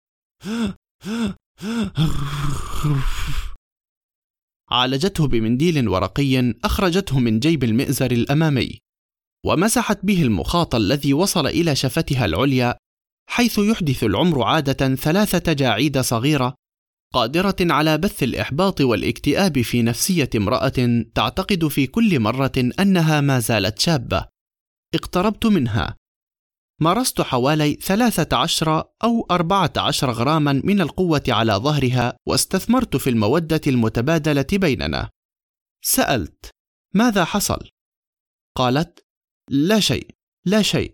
S1: عالجته بمنديل ورقي أخرجته من جيب المئزر الأمامي ومسحت به المخاط الذي وصل إلى شفتها العليا، حيث يحدث العمر عادة 3 تجاعيد صغيرة قادرة على بث الإحباط والاكتئاب في نفسية امرأة تعتقد في كل مرة أنها ما زالت شابة. اقتربت منها. مارست حوالي 13 أو 14 غراما من القوة على ظهرها واستثمرت في المودة المتبادلة بيننا. سألت: ماذا حصل؟ قالت: لا شيء، لا شيء.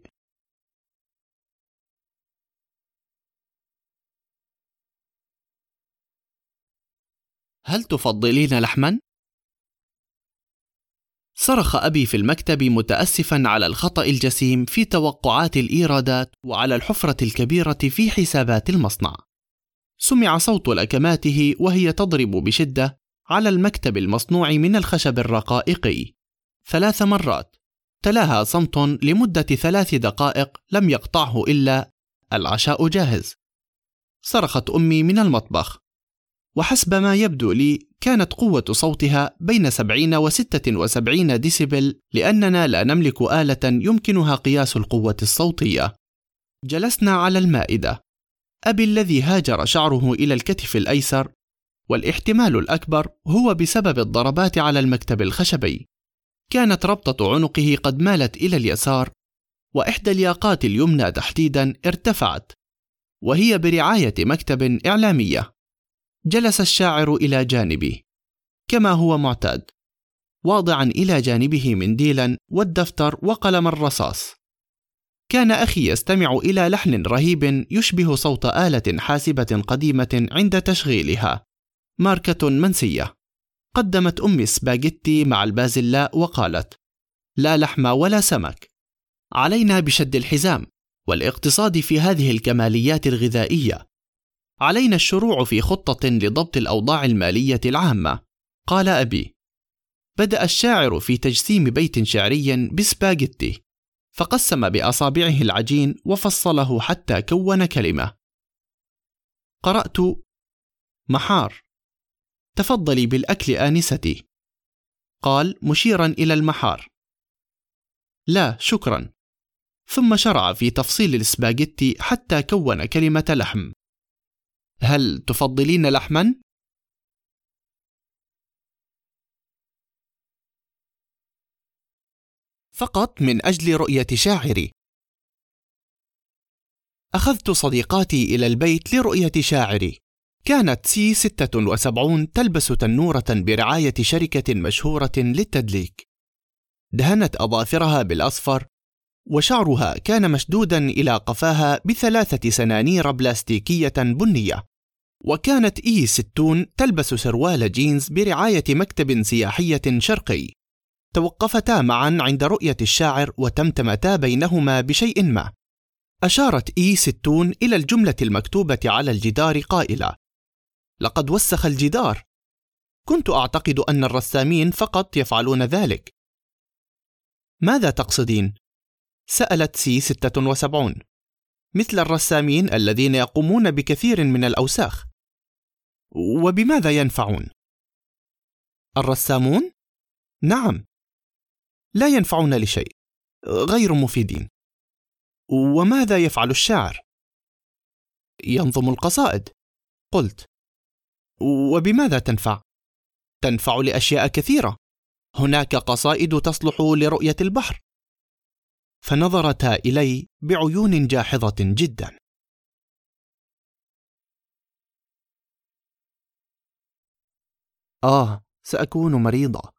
S1: هل تفضلين لحما؟ صرخ أبي في المكتب متأسفا على الخطأ الجسيم في توقعات الإيرادات وعلى الحفرة الكبيرة في حسابات المصنع. سمع صوت لكماته وهي تضرب بشدة على المكتب المصنوع من الخشب الرقائقي 3 مرات. تلاها صمت لمدة 3 دقائق لم يقطعه إلا: العشاء جاهز. صرخت أمي من المطبخ، وحسب ما يبدو لي كانت قوة صوتها بين 70 و 76 ديسيبل، لأننا لا نملك آلة يمكنها قياس القوة الصوتية. جلسنا على المائدة. أبي الذي هاجر شعره إلى الكتف الأيسر، والاحتمال الأكبر هو بسبب الضربات على المكتب الخشبي. كانت ربطة عنقه قد مالت إلى اليسار، وإحدى الياقات اليمنى تحديدا ارتفعت، وهي برعاية مكتب إعلامية. جلس الشاعر إلى جانبي كما هو معتاد، واضعا إلى جانبه منديلا والدفتر وقلم الرصاص. كان أخي يستمع إلى لحن رهيب يشبه صوت آلة حاسبة قديمة عند تشغيلها، ماركة منسية. قدمت أمي سباجيتي مع البازلاء وقالت: لا لحم ولا سمك. علينا بشد الحزام والاقتصاد في هذه الكماليات الغذائية. علينا الشروع في خطة لضبط الأوضاع المالية العامة، قال أبي. بدأ الشاعر في تجسيم بيت شعري بسباجيتي، فقسم بأصابعه العجين وفصله حتى كون كلمة. قرأت: محار. تفضلي بالأكل آنستي، قال مشيرا إلى المحار. لا شكرا. ثم شرع في تفصيل السباجيتي حتى كون كلمة لحم. هل تفضلين لحما؟ فقط من أجل رؤية شاعري. أخذت صديقاتي إلى البيت لرؤية شاعري. كانت سي 76 تلبس تنورة برعاية شركة مشهورة للتدليك. دهنت أظافرها بالأصفر، وشعرها كان مشدودا إلى قفاها ب3 سنانير بلاستيكية بنية. وكانت إي 60 تلبس سروال جينز برعاية مكتب سياحية شرقي. توقفتا معا عند رؤية الشاعر وتمتمتا بينهما بشيء ما. أشارت إي 60 إلى الجملة المكتوبة على الجدار قائلة: لقد وسخ الجدار. كنت أعتقد أن الرسامين فقط يفعلون ذلك. ماذا تقصدين؟ سألت سي 76. مثل الرسامين الذين يقومون بكثير من الأوساخ. وبماذا ينفعون؟ الرسامون؟ نعم، لا ينفعون لشيء، غير مفيدين. وماذا يفعل الشاعر؟ ينظم القصائد. قلت: وبماذا تنفع؟ تنفع لأشياء كثيرة. هناك قصائد تصلح لرؤية البحر. فنظرتا إلي بعيون جاحظة جدا. سأكون مريضة.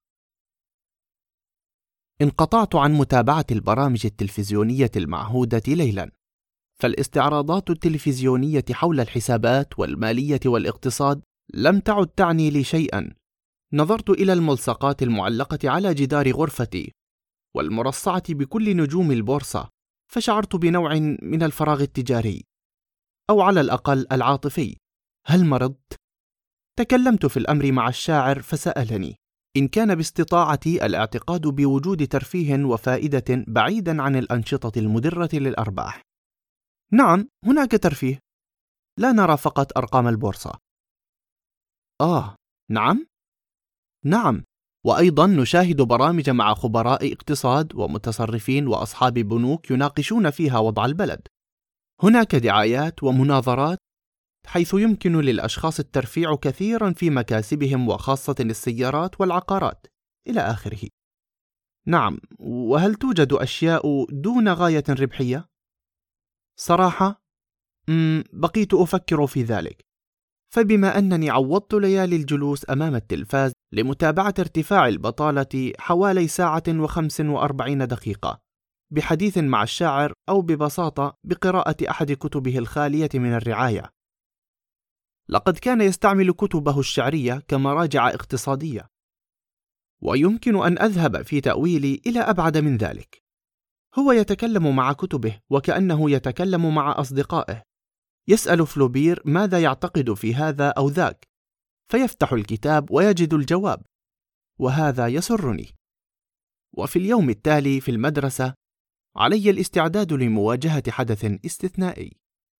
S1: انقطعت عن متابعة البرامج التلفزيونية المعهودة ليلا، فالاستعراضات التلفزيونية حول الحسابات والمالية والاقتصاد لم تعد تعني لي شيئا. نظرت إلى الملصقات المعلقة على جدار غرفتي والمرصعة بكل نجوم البورصة، فشعرت بنوع من الفراغ التجاري، أو على الأقل العاطفي. هل مرضت؟ تكلمت في الأمر مع الشاعر فسألني إن كان باستطاعتي الاعتقاد بوجود ترفيه وفائدة بعيدا عن الأنشطة المدرة للأرباح. نعم، هناك ترفيه، لا نرى فقط أرقام البورصة. نعم، وأيضا نشاهد برامج مع خبراء اقتصاد ومتصرفين وأصحاب بنوك يناقشون فيها وضع البلد. هناك دعايات ومناظرات حيث يمكن للأشخاص الترفيع كثيرا في مكاسبهم، وخاصة السيارات والعقارات إلى آخره. نعم، وهل توجد أشياء دون غاية ربحية؟ صراحة بقيت أفكر في ذلك، فبما أنني عوضت ليالي الجلوس أمام التلفاز لمتابعة ارتفاع البطالة حوالي 1:45 دقيقة بحديث مع الشاعر، أو ببساطة بقراءة أحد كتبه الخالية من الرعاية. لقد كان يستعمل كتبه الشعرية كمراجع اقتصادية، ويمكن أن أذهب في تأويلي إلى أبعد من ذلك. هو يتكلم مع كتبه وكأنه يتكلم مع أصدقائه، يسأل فلوبير ماذا يعتقد في هذا أو ذاك، فيفتح الكتاب ويجد الجواب، وهذا يسرني. وفي اليوم التالي في المدرسة علي الاستعداد لمواجهة حدث استثنائي.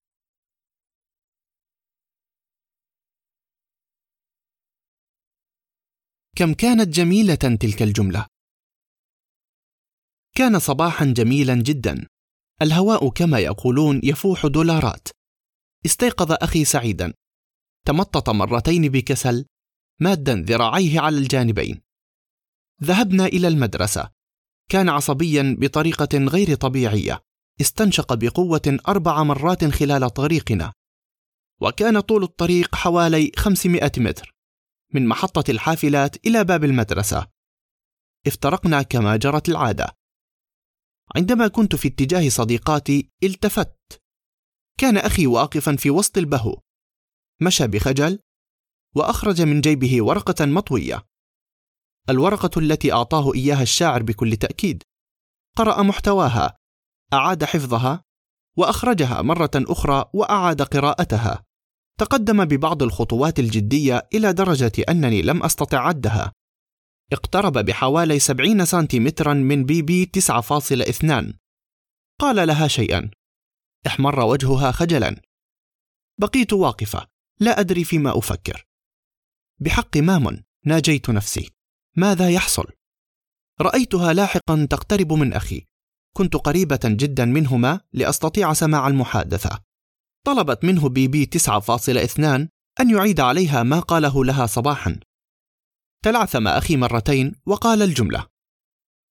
S1: كم كانت جميلة تلك الجملة! كان صباحا جميلا جدا، الهواء كما يقولون يفوح دولارات. استيقظ أخي سعيدا، تمطط مرتين بكسل، مادا ذراعيه على الجانبين. ذهبنا إلى المدرسة. كان عصبيا بطريقة غير طبيعية، استنشق بقوة 4 مرات خلال طريقنا، وكان طول الطريق حوالي 500 متر من محطة الحافلات إلى باب المدرسة. افترقنا كما جرت العادة. عندما كنت في اتجاه صديقاتي التفت، كان أخي واقفا في وسط البهو. مشى بخجل وأخرج من جيبه ورقة مطوية، الورقة التي أعطاه إياها الشاعر بكل تأكيد. قرأ محتواها، أعاد حفظها، وأخرجها مرة أخرى وأعاد قراءتها. تقدم ببعض الخطوات الجدية إلى درجة أنني لم أستطع عدها. اقترب بحوالي 70 سنتيمترا من بي 9.2. قال لها شيئا، احمر وجهها خجلا. بقيت واقفة لا أدري فيما أفكر. بحق مامون، ناجيت نفسي، ماذا يحصل؟ رأيتها لاحقا تقترب من أخي. كنت قريبة جدا منهما لأستطيع سماع المحادثة. طلبت منه بي 9.2 أن يعيد عليها ما قاله لها صباحا. تلعثم أخي مرتين وقال الجملة.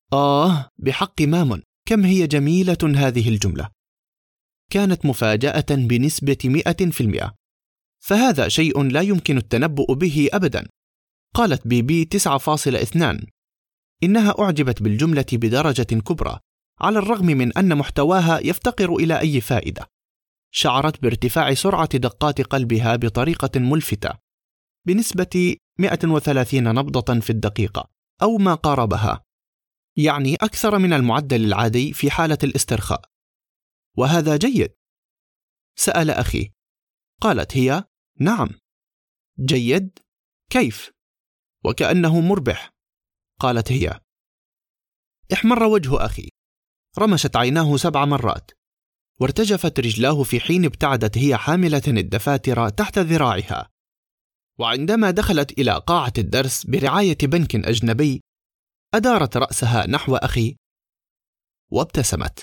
S1: بحق مامون، كم هي جميلة هذه الجملة. كانت مفاجأة بنسبة 100%، فهذا شيء لا يمكن التنبؤ به أبدا. قالت بيبي 9.2. إنها أعجبت بالجملة بدرجة كبرى، على الرغم من أن محتواها يفتقر إلى أي فائدة. شعرت بارتفاع سرعة دقات قلبها بطريقة ملفتة بنسبة 130 نبضة في الدقيقة أو ما قاربها، يعني أكثر من المعدل العادي في حالة الاسترخاء. وهذا جيد؟ سأل أخي. قالت هي: نعم. جيد؟ كيف؟ وكأنه مربح. قالت هي. احمر وجه أخي، رمشت عيناه 7 مرات، وارتجفت رجلاه في حين ابتعدت هي حاملة الدفاتر تحت ذراعها. وعندما دخلت إلى قاعة الدرس برعاية بنك أجنبي، أدارت رأسها نحو أخي وابتسمت.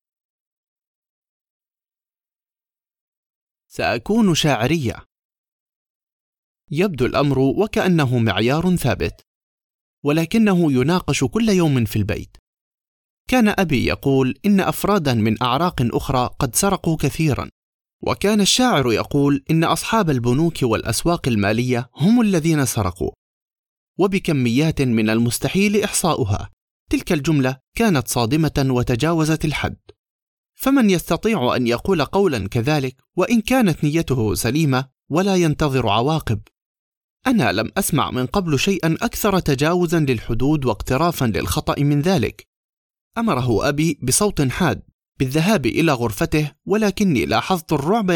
S1: سأكون شاعرية. يبدو الأمر وكأنه معيار ثابت، ولكنه يناقش كل يوم في البيت. كان أبي يقول إن أفرادا من أعراق أخرى قد سرقوا كثيرا، وكان الشاعر يقول إن أصحاب البنوك والأسواق المالية هم الذين سرقوا، وبكميات من المستحيل إحصاؤها. تلك الجملة كانت صادمة وتجاوزت الحد، فمن يستطيع أن يقول قولا كذلك وإن كانت نيته سليمة ولا ينتظر عواقب؟ أنا لم أسمع من قبل شيئا أكثر تجاوزا للحدود واقترافا للخطأ من ذلك. أمره أبي بصوت حاد بالذهاب إلى غرفته، ولكني لاحظت الرعب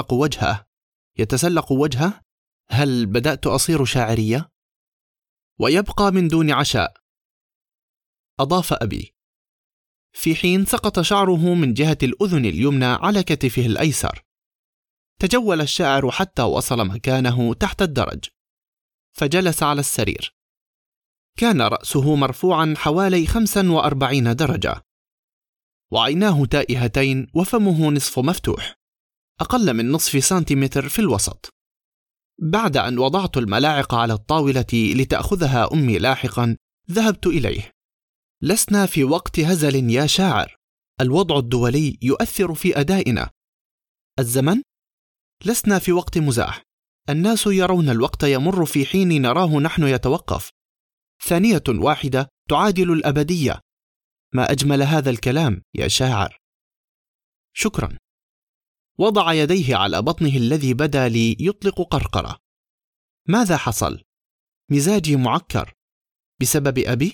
S1: يتسلق وجهه. هل بدأت أصير شاعرية؟ ويبقى من دون عشاء، أضاف أبي، في حين سقط شعره من جهة الأذن اليمنى على كتفه الأيسر. تجول الشاعر حتى وصل مكانه تحت الدرج، فجلس على السرير. كان رأسه مرفوعا حوالي 45 درجة، وعيناه تائهتين، وفمه نصف مفتوح، أقل من نصف سنتيمتر في الوسط. بعد أن وضعت الملاعق على الطاولة لتأخذها أمي لاحقا، ذهبت إليه. لسنا في وقت هزل يا شاعر، الوضع الدولي يؤثر في أدائنا. الزمن؟ لسنا في وقت مزاح، الناس يرون الوقت يمر في حين نراه نحن يتوقف. 1 تعادل الأبدية. ما أجمل هذا الكلام يا شاعر. شكرا. وضع يديه على بطنه الذي بدا لي يطلق قرقرة. ماذا حصل؟ مزاجي معكر بسبب أبي؟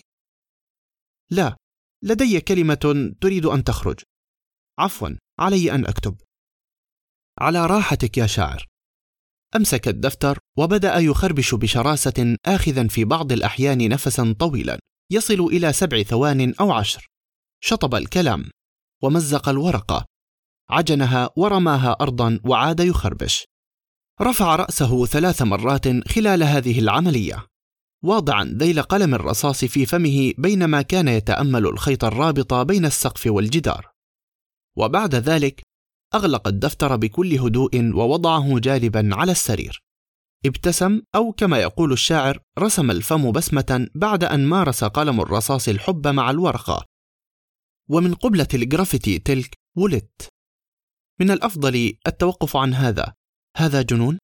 S1: لا، لدي كلمة تريد أن تخرج. عفوا، علي أن أكتب. على راحتك يا شاعر. أمسك الدفتر وبدأ يخربش بشراسة، آخذا في بعض الأحيان نفسا طويلا يصل إلى 7 ثوان أو 10. شطب الكلام ومزق الورقة، عجنها ورماها أرضا وعاد يخربش. رفع رأسه 3 مرات خلال هذه العملية، واضعا ذيل قلم الرصاص في فمه بينما كان يتأمل الخيط الرابط بين السقف والجدار. وبعد ذلك أغلق الدفتر بكل هدوء ووضعه جانبا على السرير. ابتسم، أو كما يقول الشاعر رسم الفم بسمة بعد أن مارس قلم الرصاص الحب مع الورقة. ومن قبلة الجرافيتي تلك ولدت. من الأفضل التوقف عن هذا جنون؟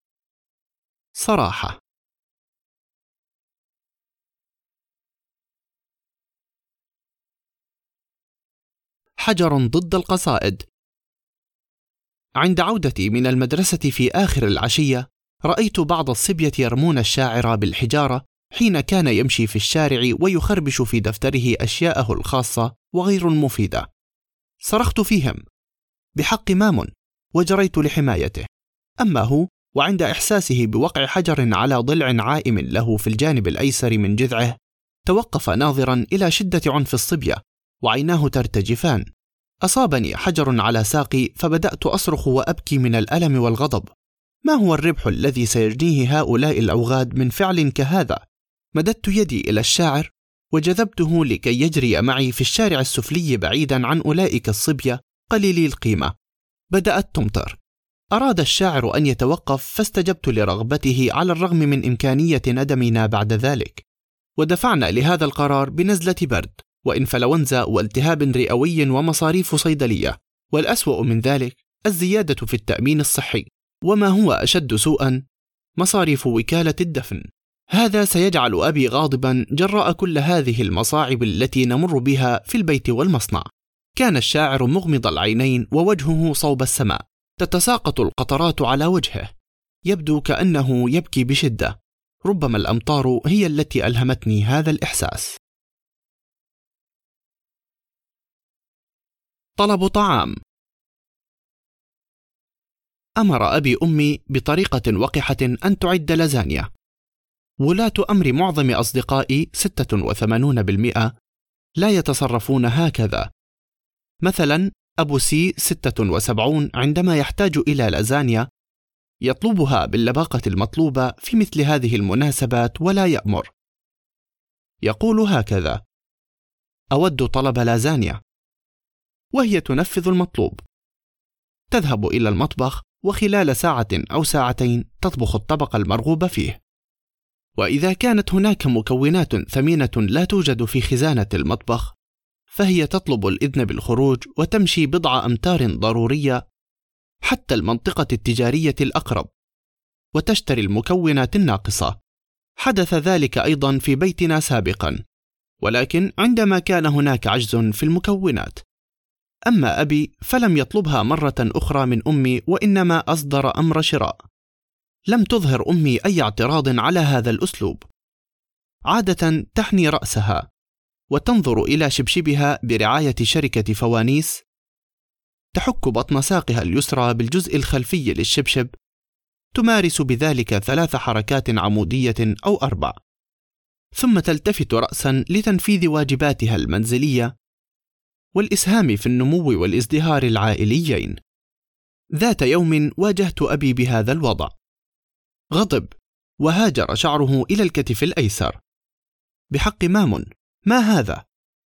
S1: صراحة. حجر ضد القصائد. عند عودتي من المدرسة في آخر العشية، رأيت بعض الصبية يرمون الشاعر بالحجارة حين كان يمشي في الشارع ويخربش في دفتره أشياءه الخاصة وغير المفيدة. صرخت فيهم بحق مامون وجريت لحمايته. أما هو، وعند إحساسه بوقع حجر على ضلع عائم له في الجانب الأيسر من جذعه، توقف ناظرا إلى شدة عنف الصبية وعيناه ترتجفان. أصابني حجر على ساقي، فبدأت أصرخ وأبكي من الألم والغضب. ما هو الربح الذي سيجنيه هؤلاء الأوغاد من فعل كهذا؟ مددت يدي إلى الشاعر وجذبته لكي يجري معي في الشارع السفلي بعيدا عن أولئك الصبية قليلي القيمة. بدأت تمطر. أراد الشاعر أن يتوقف، فاستجبت لرغبته على الرغم من إمكانية ندمنا بعد ذلك، ودفعنا لهذا القرار بنزلة برد وإنفلونزا والتهاب رئوي ومصاريف صيدلية، والأسوأ من ذلك الزيادة في التأمين الصحي، وما هو أشد سوءا مصاريف وكالة الدفن. هذا سيجعل أبي غاضبا جراء كل هذه المصاعب التي نمر بها في البيت والمصنع. كان الشاعر مغمض العينين ووجهه صوب السماء، تتساقط القطرات على وجهه، يبدو كأنه يبكي بشدة. ربما الأمطار هي التي ألهمتني هذا الإحساس. طلب طعام. أمر أبي أمي بطريقة وقحة أن تعد لازانيا. ولاة أمر معظم أصدقائي 86% لا يتصرفون هكذا. مثلا أبو سي 76 عندما يحتاج إلى لازانيا يطلبها باللباقة المطلوبة في مثل هذه المناسبات ولا يأمر. يقول هكذا: أود طلب لازانيا، وهي تنفذ المطلوب. تذهب إلى المطبخ وخلال ساعة أو ساعتين تطبخ الطبق المرغوب فيه. وإذا كانت هناك مكونات ثمينة لا توجد في خزانة المطبخ فهي تطلب الإذن بالخروج وتمشي بضع أمتار ضرورية حتى المنطقة التجارية الأقرب وتشتري المكونات الناقصة. حدث ذلك أيضا في بيتنا سابقا، ولكن عندما كان هناك عجز في المكونات. أما أبي فلم يطلبها مرة أخرى من أمي، وإنما أصدر أمر شراء. لم تظهر أمي أي اعتراض على هذا الأسلوب. عادة تحني رأسها وتنظر إلى شبشبها برعاية شركة فوانيس، تحك بطن ساقها اليسرى بالجزء الخلفي للشبشب، تمارس بذلك 3 حركات عمودية أو 4، ثم تلتفت رأسا لتنفيذ واجباتها المنزلية والإسهام في النمو والازدهار العائليين. ذات يوم واجهت أبي بهذا الوضع. غضب وهاجر شعره إلى الكتف الأيسر. بحق مام، ما هذا؟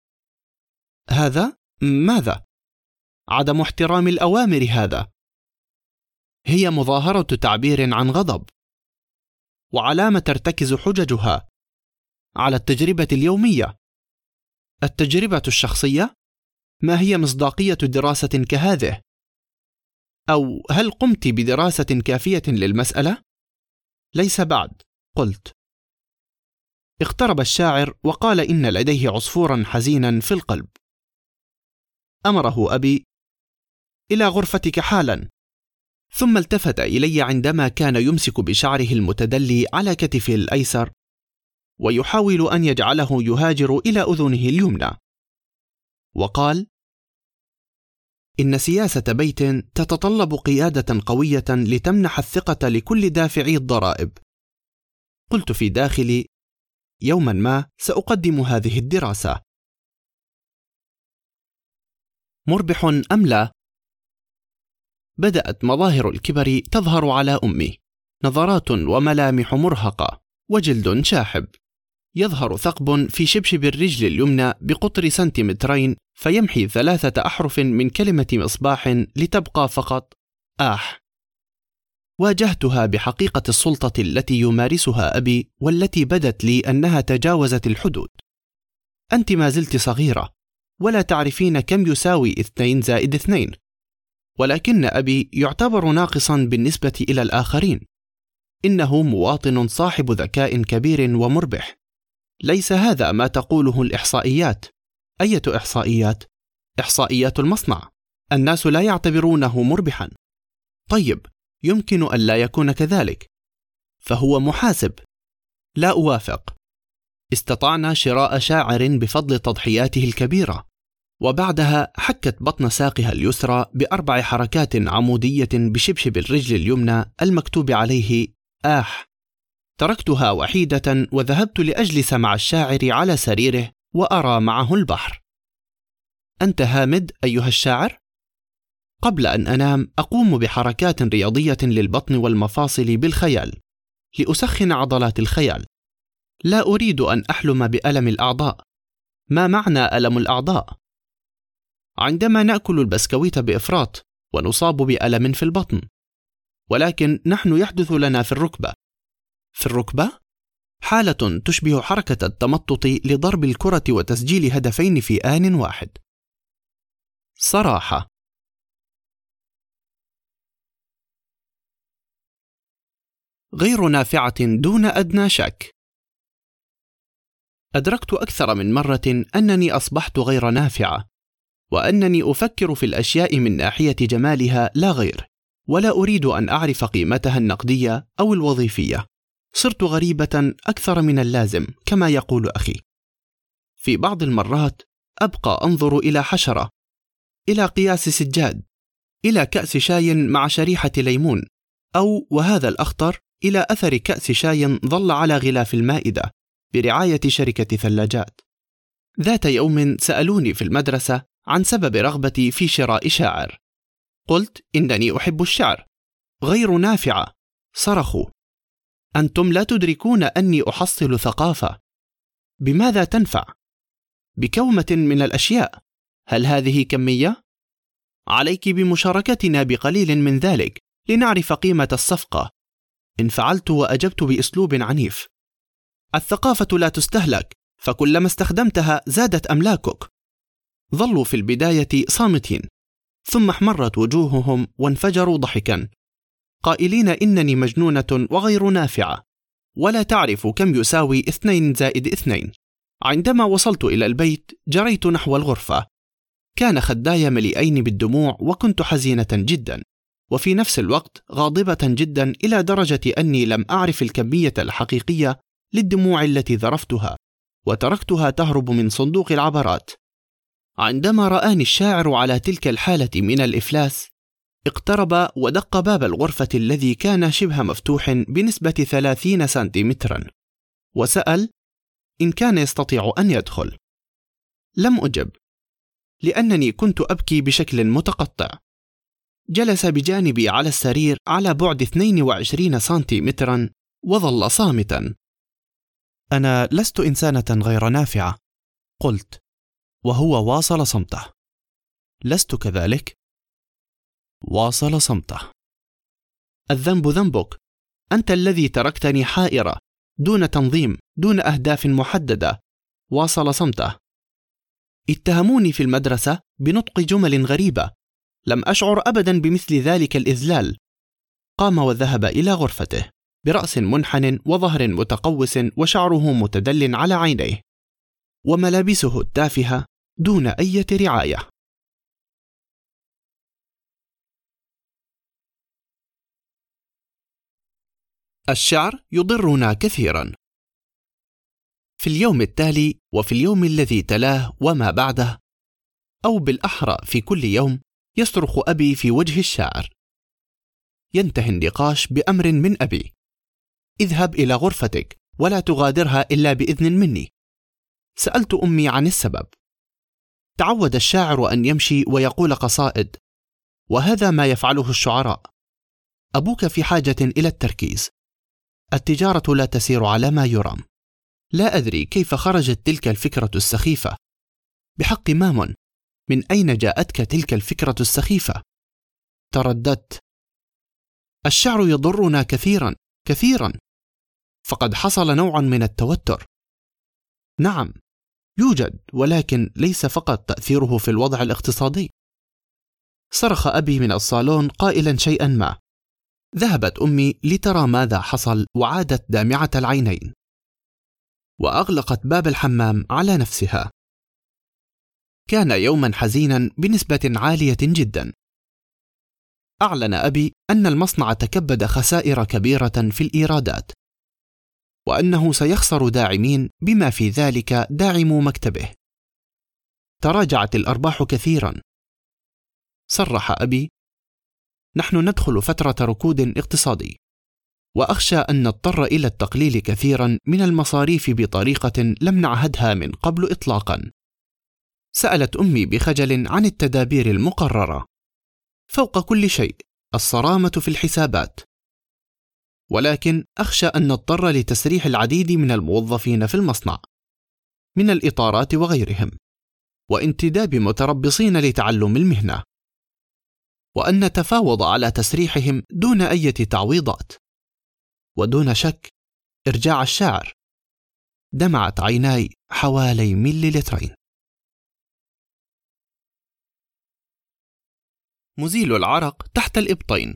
S1: هذا؟ ماذا؟ عدم احترام الأوامر هذا. هي مظاهرة تعبير عن غضب. وعلى ما ترتكز حججها؟ على التجربة اليومية. التجربة الشخصية؟ ما هي مصداقية دراسة كهذه؟ أو هل قمت بدراسة كافية للمسألة؟ ليس بعد، قلت. اقترب الشاعر وقال إن لديه عصفورا حزينا في القلب. أمره أبي: إلى غرفتك حالا. ثم التفت إلي عندما كان يمسك بشعره المتدلي على كتفه الأيسر ويحاول أن يجعله يهاجر إلى أذنه اليمنى، وقال: إن سياسة بيت تتطلب قيادة قوية لتمنح الثقة لكل دافعي الضرائب. قلت في داخلي: يوما ما سأقدم هذه الدراسة. مربح أم لا؟ بدأت مظاهر الكبر تظهر على أمي، نظرات وملامح مرهقة وجلد شاحب. يظهر ثقب في شبشب الرجل اليمنى بقطر 2 سنتيمتر فيمحي 3 أحرف من كلمة مصباح لتبقى فقط آح. واجهتها بحقيقة السلطة التي يمارسها أبي، والتي بدت لي أنها تجاوزت الحدود. أنت ما زلت صغيرة ولا تعرفين كم يساوي 2 زائد 2، ولكن أبي يعتبر ناقصا بالنسبة إلى الآخرين. إنه مواطن صاحب ذكاء كبير ومربح. ليس هذا ما تقوله الإحصائيات. أية إحصائيات؟ إحصائيات المصنع. الناس لا يعتبرونه مربحا. طيب، يمكن أن لا يكون كذلك، فهو محاسب. لا أوافق. استطعنا شراء شاعر بفضل تضحياته الكبيرة. وبعدها حكت بطن ساقها اليسرى ب4 حركات عمودية بشبشب الرجل اليمنى المكتوب عليه آح. تركتها وحيدة وذهبت لأجلس مع الشاعر على سريره وأرى معه البحر. أنت هامد أيها الشاعر؟ قبل أن أنام أقوم بحركات رياضية للبطن والمفاصل بالخيال لأسخن عضلات الخيال. لا أريد أن أحلم بألم الأعضاء. ما معنى ألم الأعضاء؟ عندما نأكل البسكويت بإفراط ونصاب بألم في البطن. ولكن نحن يحدث لنا في الركبة. في الركبة؟ حالة تشبه حركة التمطط لضرب الكرة وتسجيل هدفين في آن واحد. صراحة. غير نافعة دون أدنى شك. أدركت أكثر من مرة أنني أصبحت غير نافعة، وأنني أفكر في الأشياء من ناحية جمالها لا غير، ولا أريد أن أعرف قيمتها النقدية أو الوظيفية. صرت غريبة أكثر من اللازم كما يقول أخي. في بعض المرات أبقى أنظر إلى حشرة، إلى قياس سجاد، إلى كأس شاي مع شريحة ليمون، أو وهذا الأخطر إلى أثر كأس شاي ظل على غلاف المائدة برعاية شركة ثلاجات. ذات يوم سألوني في المدرسة عن سبب رغبتي في شراء شاعر. قلت إنني أحب الشعر. غير نافعة، صرخوا. أنتم لا تدركون أني أحصل ثقافة. بماذا تنفع؟ بكومة من الأشياء. هل هذه كمية؟ عليك بمشاركتنا بقليل من ذلك لنعرف قيمة الصفقة. انفعلت وأجبت بأسلوب عنيف. الثقافة لا تستهلك، فكلما استخدمتها زادت أملاكك. ظلوا في البداية صامتين، ثم احمرت وجوههم وانفجروا ضحكا، قائلين إنني مجنونة وغير نافعة، ولا تعرف كم يساوي 2 زائد 2. عندما وصلت إلى البيت جريت نحو الغرفة. كان خداي مليئين بالدموع، وكنت حزينة جدا، وفي نفس الوقت غاضبة جدا إلى درجة أني لم أعرف الكمية الحقيقية للدموع التي ذرفتها، وتركتها تهرب من صندوق العبرات. عندما رآني الشاعر على تلك الحالة من الإفلاس، اقترب ودق باب الغرفة الذي كان شبه مفتوح بنسبة 30 سنتيمترا، وسأل إن كان يستطيع أن يدخل. لم أجب، لأنني كنت أبكي بشكل متقطع. جلس بجانبي على السرير على بعد 22 سنتيمترا وظل صامتا. أنا لست إنسانة غير نافعة، قلت، وهو واصل صمته. لست كذلك؟ واصل صمته. الذنب ذنبك، أنت الذي تركتني حائرة، دون تنظيم، دون أهداف محددة. واصل صمته. اتهموني في المدرسة بنطق جمل غريبة، لم أشعر أبدا بمثل ذلك الإذلال. قام وذهب إلى غرفته برأس منحن وظهر متقوس وشعره متدل على عينيه، وملابسه التافهة دون أي رعاية. الشعر يضرنا كثيرا. في اليوم التالي وفي اليوم الذي تلاه وما بعده، أو بالأحرى في كل يوم، يصرخ أبي في وجه الشاعر. ينتهي النقاش بأمر من أبي: اذهب إلى غرفتك ولا تغادرها إلا بإذن مني. سألت أمي عن السبب. تعود الشاعر أن يمشي ويقول قصائد، وهذا ما يفعله الشعراء. أبوك في حاجة إلى التركيز. التجارة لا تسير على ما يرام. لا أدري كيف خرجت تلك الفكرة السخيفة. بحق مامون، من أين جاءتك تلك الفكرة السخيفة؟ ترددت. الشعر يضرنا كثيرا كثيرا. فقد حصل نوع من التوتر. نعم، يوجد، ولكن ليس فقط تأثيره في الوضع الاقتصادي. صرخ أبي من الصالون قائلا شيئا ما. ذهبت أمي لترى ماذا حصل، وعادت دامعة العينين، وأغلقت باب الحمام على نفسها. كان يوما حزينا بنسبة عالية جدا. أعلن أبي أن المصنع تكبد خسائر كبيرة في الإيرادات، وأنه سيخسر داعمين بما في ذلك داعمو مكتبه. تراجعت الأرباح كثيرا. صرح أبي: نحن ندخل فترة ركود اقتصادي، وأخشى أن نضطر إلى التقليل كثيرا من المصاريف بطريقة لم نعهدها من قبل إطلاقا. سألت أمي بخجل عن التدابير المقررة. فوق كل شيء الصرامة في الحسابات. ولكن أخشى أن نضطر لتسريح العديد من الموظفين في المصنع، من الإطارات وغيرهم، وانتداب متربصين لتعلم المهنة، وأن نتفاوض على تسريحهم دون أي تعويضات. ودون شك إرجاع الشاعر دمعت عيناي حوالي مليلترين. مزيل العرق تحت الإبطين.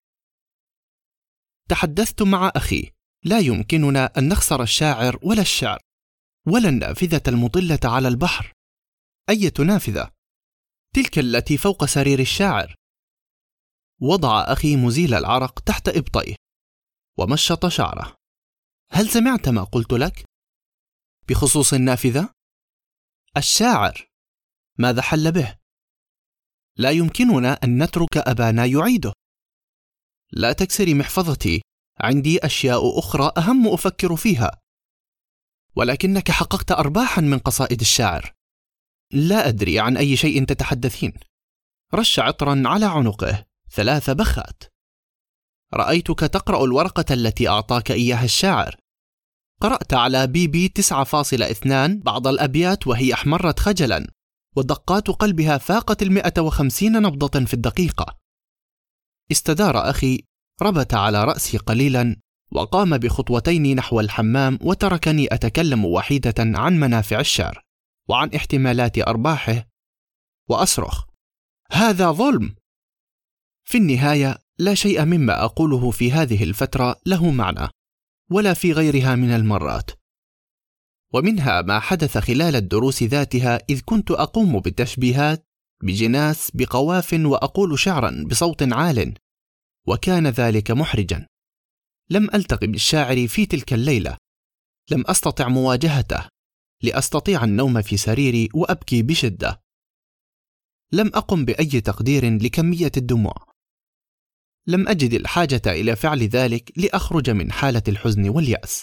S1: تحدثت مع أخي: لا يمكننا أن نخسر الشاعر ولا الشعر ولا النافذة المطلة على البحر. أية نافذة؟ تلك التي فوق سرير الشاعر. وضع أخي مزيل العرق تحت إبطيه ومشط شعره. هل سمعت ما قلت لك؟ بخصوص النافذة؟ الشاعر ماذا حل به؟ لا يمكننا أن نترك أبانا يعيده. لا تكسري محفظتي، عندي أشياء أخرى أهم أفكر فيها. ولكنك حققت أرباحا من قصائد الشاعر. لا أدري عن أي شيء تتحدثين. رش عطرا على عنقه 3 بخات. رأيتك تقرأ الورقة التي أعطاك إياها الشاعر. قرأت على بيبي 9.2 بعض الأبيات وهي احمرت خجلا، ودقات قلبها فاقت 150 نبضة في الدقيقة. استدار أخي، ربت على رأسي قليلا، وقام بخطوتين نحو الحمام، وتركني أتكلم وحيدة عن منافع الشعر وعن احتمالات أرباحه، وأصرخ: هذا ظلم! في النهاية لا شيء مما أقوله في هذه الفترة له معنى، ولا في غيرها من المرات. ومنها ما حدث خلال الدروس ذاتها، إذ كنت أقوم بالتشبيهات بجناس بقواف وأقول شعرا بصوت عال، وكان ذلك محرجا. لم ألتقي بالشاعر في تلك الليلة، لم أستطع مواجهته لأستطيع النوم في سريري وأبكي بشدة. لم أقم بأي تقدير لكمية الدموع. لم أجد الحاجة إلى فعل ذلك لأخرج من حالة الحزن واليأس.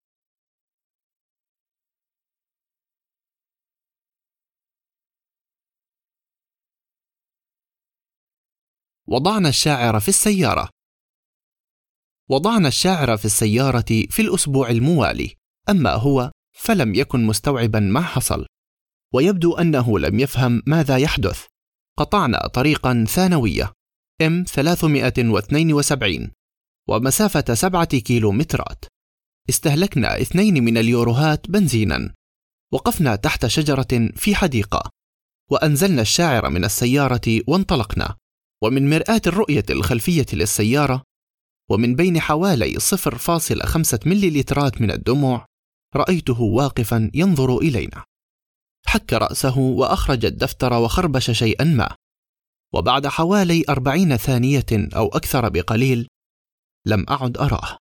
S1: وضعنا الشاعر في السيارة. وضعنا الشاعر في السيارة في الأسبوع الموالي، أما هو فلم يكن مستوعبا ما حصل، ويبدو أنه لم يفهم ماذا يحدث. قطعنا طريقا ثانوية M372 ومسافة 7 كيلومترات. استهلكنا 2 من اليوروهات بنزينا. وقفنا تحت شجرة في حديقة، وأنزلنا الشاعر من السيارة وانطلقنا. ومن مرآة الرؤية الخلفية للسيارة، ومن بين حوالي 0.5 مليلترات من الدموع، رأيته واقفا ينظر إلينا. حك رأسه وأخرج الدفتر وخربش شيئا ما، وبعد حوالي 40 ثانية أو أكثر بقليل لم أعد أراه.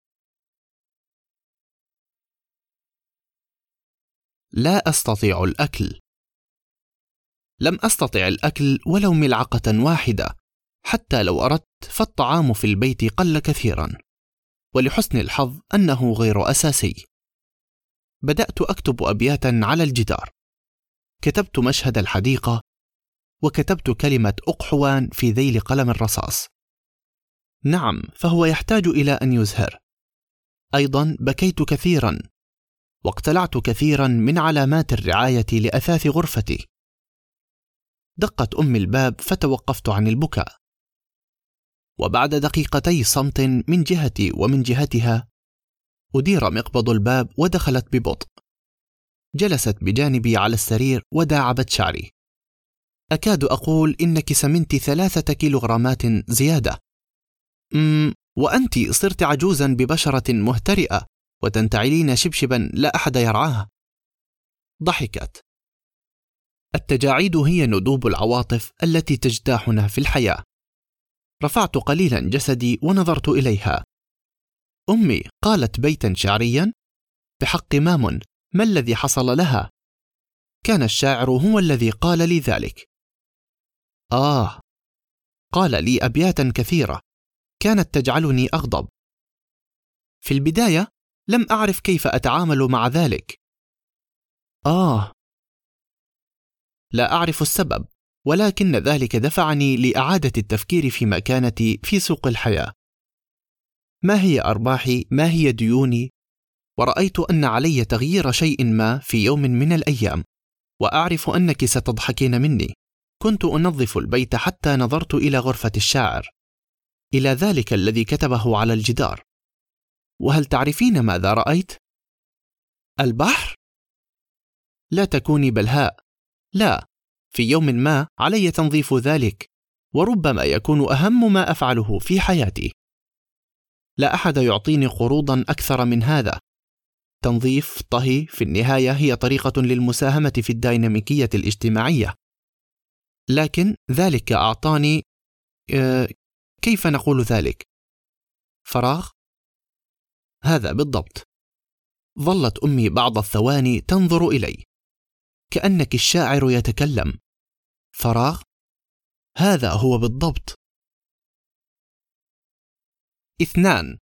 S1: لا أستطيع الأكل. لم أستطع الأكل ولو ملعقة واحدة، حتى لو أردت فالطعام في البيت قل كثيرا، ولحسن الحظ أنه غير أساسي. بدأت أكتب أبياتا على الجدار. كتبت مشهد الحديقة، وكتبت كلمة أقحوان في ذيل قلم الرصاص. نعم، فهو يحتاج إلى أن يزهر. أيضا بكيت كثيرا، واقتلعت كثيرا من علامات الرعاية لأثاث غرفتي. دقت أمي الباب فتوقفت عن البكاء، وبعد دقيقتي صمت من جهتي ومن جهتها أدير مقبض الباب ودخلت ببطء. جلست بجانبي على السرير وداعبت شعري. أكاد أقول إنك سمنت 3 كيلوغرامات زيادة. وأنت صرت عجوزا ببشرة مهترئة وتنتعلين شبشبا لا أحد يرعاها. ضحكت. التجاعيد هي ندوب العواطف التي تجتاحنا في الحياة. رفعت قليلا جسدي ونظرت إليها. أمي قالت بيتا شعريا؟ بحق مامون، ما الذي حصل لها؟ كان الشاعر هو الذي قال لي ذلك. قال لي أبياتا كثيرة كانت تجعلني أغضب. في البداية لم أعرف كيف أتعامل مع ذلك. لا أعرف السبب، ولكن ذلك دفعني لإعادة التفكير في مكانتي في سوق الحياة. ما هي أرباحي؟ ما هي ديوني؟ ورأيت أن علي تغيير شيء ما في يوم من الأيام، وأعرف أنك ستضحكين مني. كنت أنظف البيت حتى نظرت إلى غرفة الشاعر، إلى ذلك الذي كتبه على الجدار. وهل تعرفين ماذا رأيت؟ البحر؟ لا تكوني بلهاء. لا، في يوم ما علي تنظيف ذلك، وربما يكون أهم ما أفعله في حياتي. لا أحد يعطيني قروضا أكثر من هذا. تنظيف طهي في النهاية هي طريقة للمساهمة في الديناميكية الاجتماعية، لكن ذلك أعطاني كيف نقول ذلك؟ فراغ؟ هذا بالضبط. ظلت أمي بعض الثواني تنظر إلي كأنك الشاعر يتكلم. فراغ؟ هذا هو بالضبط. 2.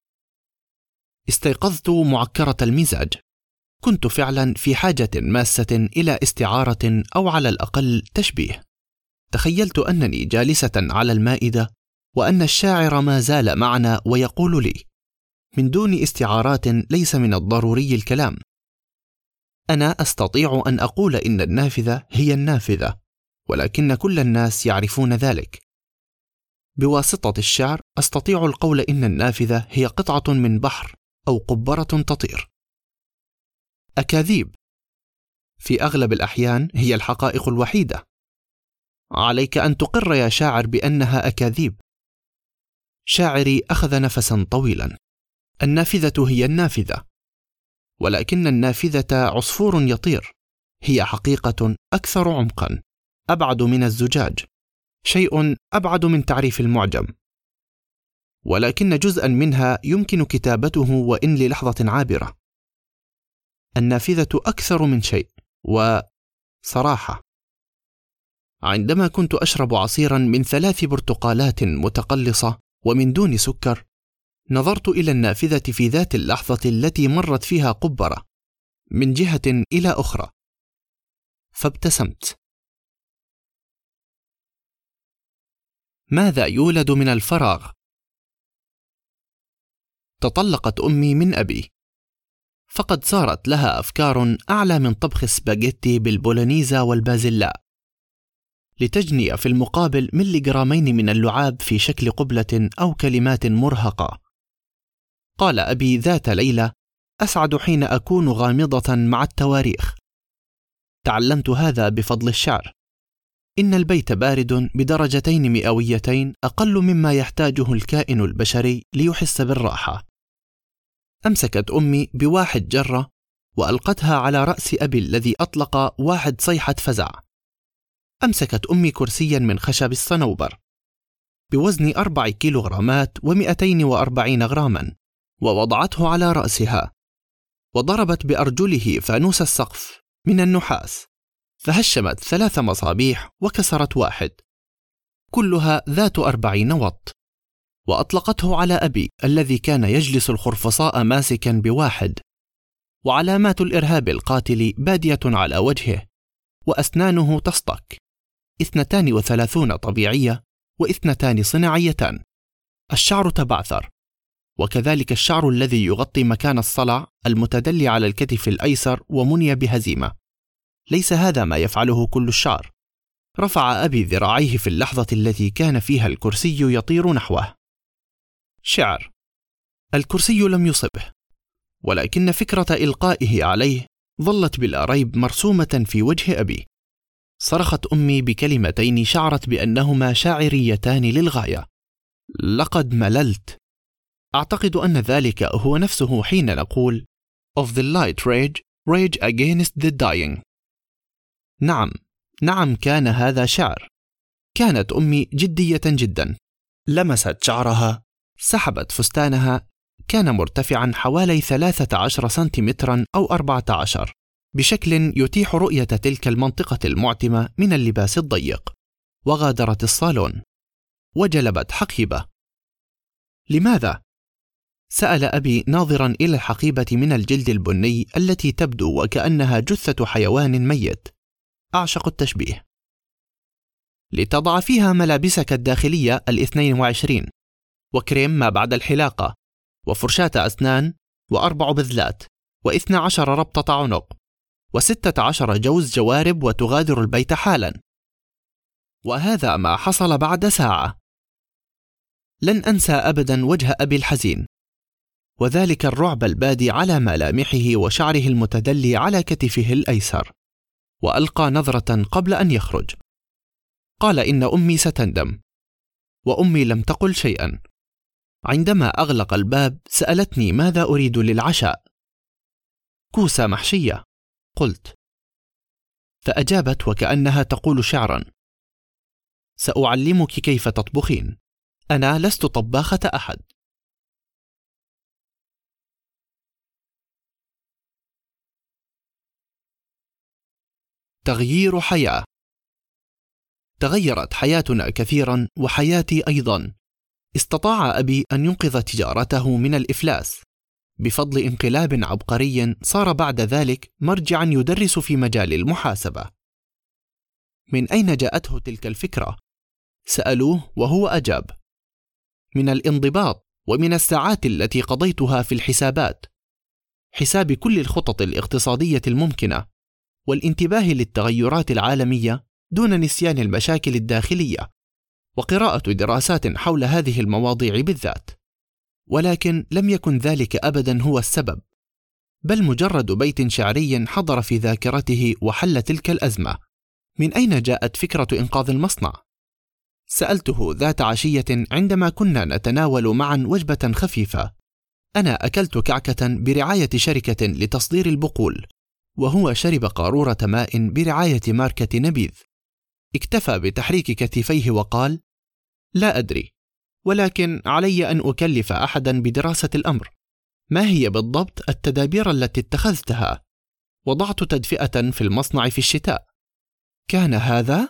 S1: استيقظت معكرة المزاج. كنت فعلا في حاجة ماسة إلى استعارة أو على الأقل تشبيه. تخيلت أنني جالسة على المائدة وأن الشاعر ما زال معنا ويقول لي: من دون استعارات ليس من الضروري الكلام. أنا أستطيع أن أقول إن النافذة هي النافذة، ولكن كل الناس يعرفون ذلك. بواسطة الشعر أستطيع القول إن النافذة هي قطعة من بحر أو قبرة تطير. أكاذيب في أغلب الأحيان هي الحقائق الوحيدة. عليك أن تقر يا شاعر بأنها أكاذيب. شاعري أخذ نفسا طويلا. النافذة هي النافذة، ولكن النافذة عصفور يطير. هي حقيقة أكثر عمقا، أبعد من الزجاج، شيء أبعد من تعريف المعجم، ولكن جزءا منها يمكن كتابته وإن للحظة عابرة. النافذة أكثر من شيء. وصراحة، عندما كنت أشرب عصيرا من 3 برتقالات متقلصة ومن دون سكر، نظرت إلى النافذة في ذات اللحظة التي مرت فيها قبرة من جهة إلى أخرى، فابتسمت. ماذا يولد من الفراغ؟ تطلقت أمي من أبي، فقد صارت لها أفكار أعلى من طبخ سباجيتي بالبولونيزا والبازلاء، لتجني في المقابل مليغرامين من اللعاب في شكل قبلة أو كلمات مرهقة. قال أبي ذات ليلة: أسعد حين أكون غامضة مع التواريخ. تعلمت هذا بفضل الشعر. إن البيت بارد بدرجتين مئويتين أقل مما يحتاجه الكائن البشري ليحس بالراحة. أمسكت أمي ب1 جرة وألقتها على رأس أبي الذي أطلق 1 صيحة فزع. أمسكت أمي كرسيا من خشب الصنوبر بوزن 4 كيلوغرامات و240 غراما، ووضعته على رأسها، وضربت بأرجله فانوس السقف من النحاس، فهشمت 3 مصابيح وكسرت 1 كلها ذات 40 واط، وأطلقته على أبي الذي كان يجلس الخرفصاء ماسكا ب1، وعلامات الإرهاب القاتل بادية على وجهه، وأسنانه تصطك، 32 طبيعية و2 صناعيتان. الشعر تبعثر، وكذلك الشعر الذي يغطي مكان الصلع المتدلي على الكتف الأيسر ومني بهزيمة. ليس هذا ما يفعله كل الشعر. رفع أبي ذراعيه في اللحظة التي كان فيها الكرسي يطير نحوه. شعر. الكرسي لم يصبه، ولكن فكرة إلقائه عليه ظلت بلا ريب مرسومة في وجه أبي. صرخت أمي بكلمتين شعرت بأنهما شاعريتان للغاية: لقد مللت. أعتقد أن ذلك هو نفسه حين نقول of the light rage against the dying. نعم كان هذا شعر. كانت أمي جدية جدا. لمست شعرها، سحبت فستانها، كان مرتفعا حوالي 13 سنتيمترا أو 14 بشكل يتيح رؤية تلك المنطقة المعتمة من اللباس الضيق، وغادرت الصالون وجلبت حقيبة. لماذا؟ سأل أبي ناظرا إلى الحقيبة من الجلد البني التي تبدو وكأنها جثة حيوان ميت. أعشق التشبيه. لتضع فيها ملابسك الداخلية 22 وكريم ما بعد الحلاقة وفرشاة أسنان و4 بذلات و12 ربطة عنق و16 جوز جوارب وتغادر البيت حالا. وهذا ما حصل بعد ساعة. لن أنسى أبدا وجه أبي الحزين، وذلك الرعب البادي على ملامحه وشعره المتدلي على كتفه الأيسر. وألقى نظرة قبل أن يخرج. قال: إن أمي ستندم. وأمي لم تقل شيئا. عندما أغلق الباب سألتني ماذا أريد للعشاء. كوسة محشية، قلت. فأجابت وكأنها تقول شعرا: سأعلمك كيف تطبخين، أنا لست طباخة أحد. تغيير حياة. تغيرت حياتنا كثيرا وحياتي أيضا. استطاع أبي أن ينقذ تجارته من الإفلاس بفضل انقلاب عبقري صار بعد ذلك مرجعا يدرس في مجال المحاسبة. من أين جاءته تلك الفكرة؟ سألوه وهو أجاب: من الانضباط ومن الساعات التي قضيتها في الحسابات، حساب كل الخطط الاقتصادية الممكنة، والانتباه للتغيرات العالمية دون نسيان المشاكل الداخلية، وقراءة دراسات حول هذه المواضيع بالذات. ولكن لم يكن ذلك أبدا هو السبب، بل مجرد بيت شعري حضر في ذاكرته وحل تلك الأزمة. من أين جاءت فكرة إنقاذ المصنع؟ سألته ذات عشية عندما كنا نتناول معا وجبة خفيفة. أنا أكلت كعكة برعاية شركة لتصدير البقول، وهو شرب قارورة ماء برعاية ماركة نبيذ. اكتفى بتحريك كتفيه وقال: لا أدري، ولكن علي أن أكلف أحدا بدراسة الأمر. ما هي بالضبط التدابير التي اتخذتها؟ وضعت تدفئة في المصنع في الشتاء. كان هذا؟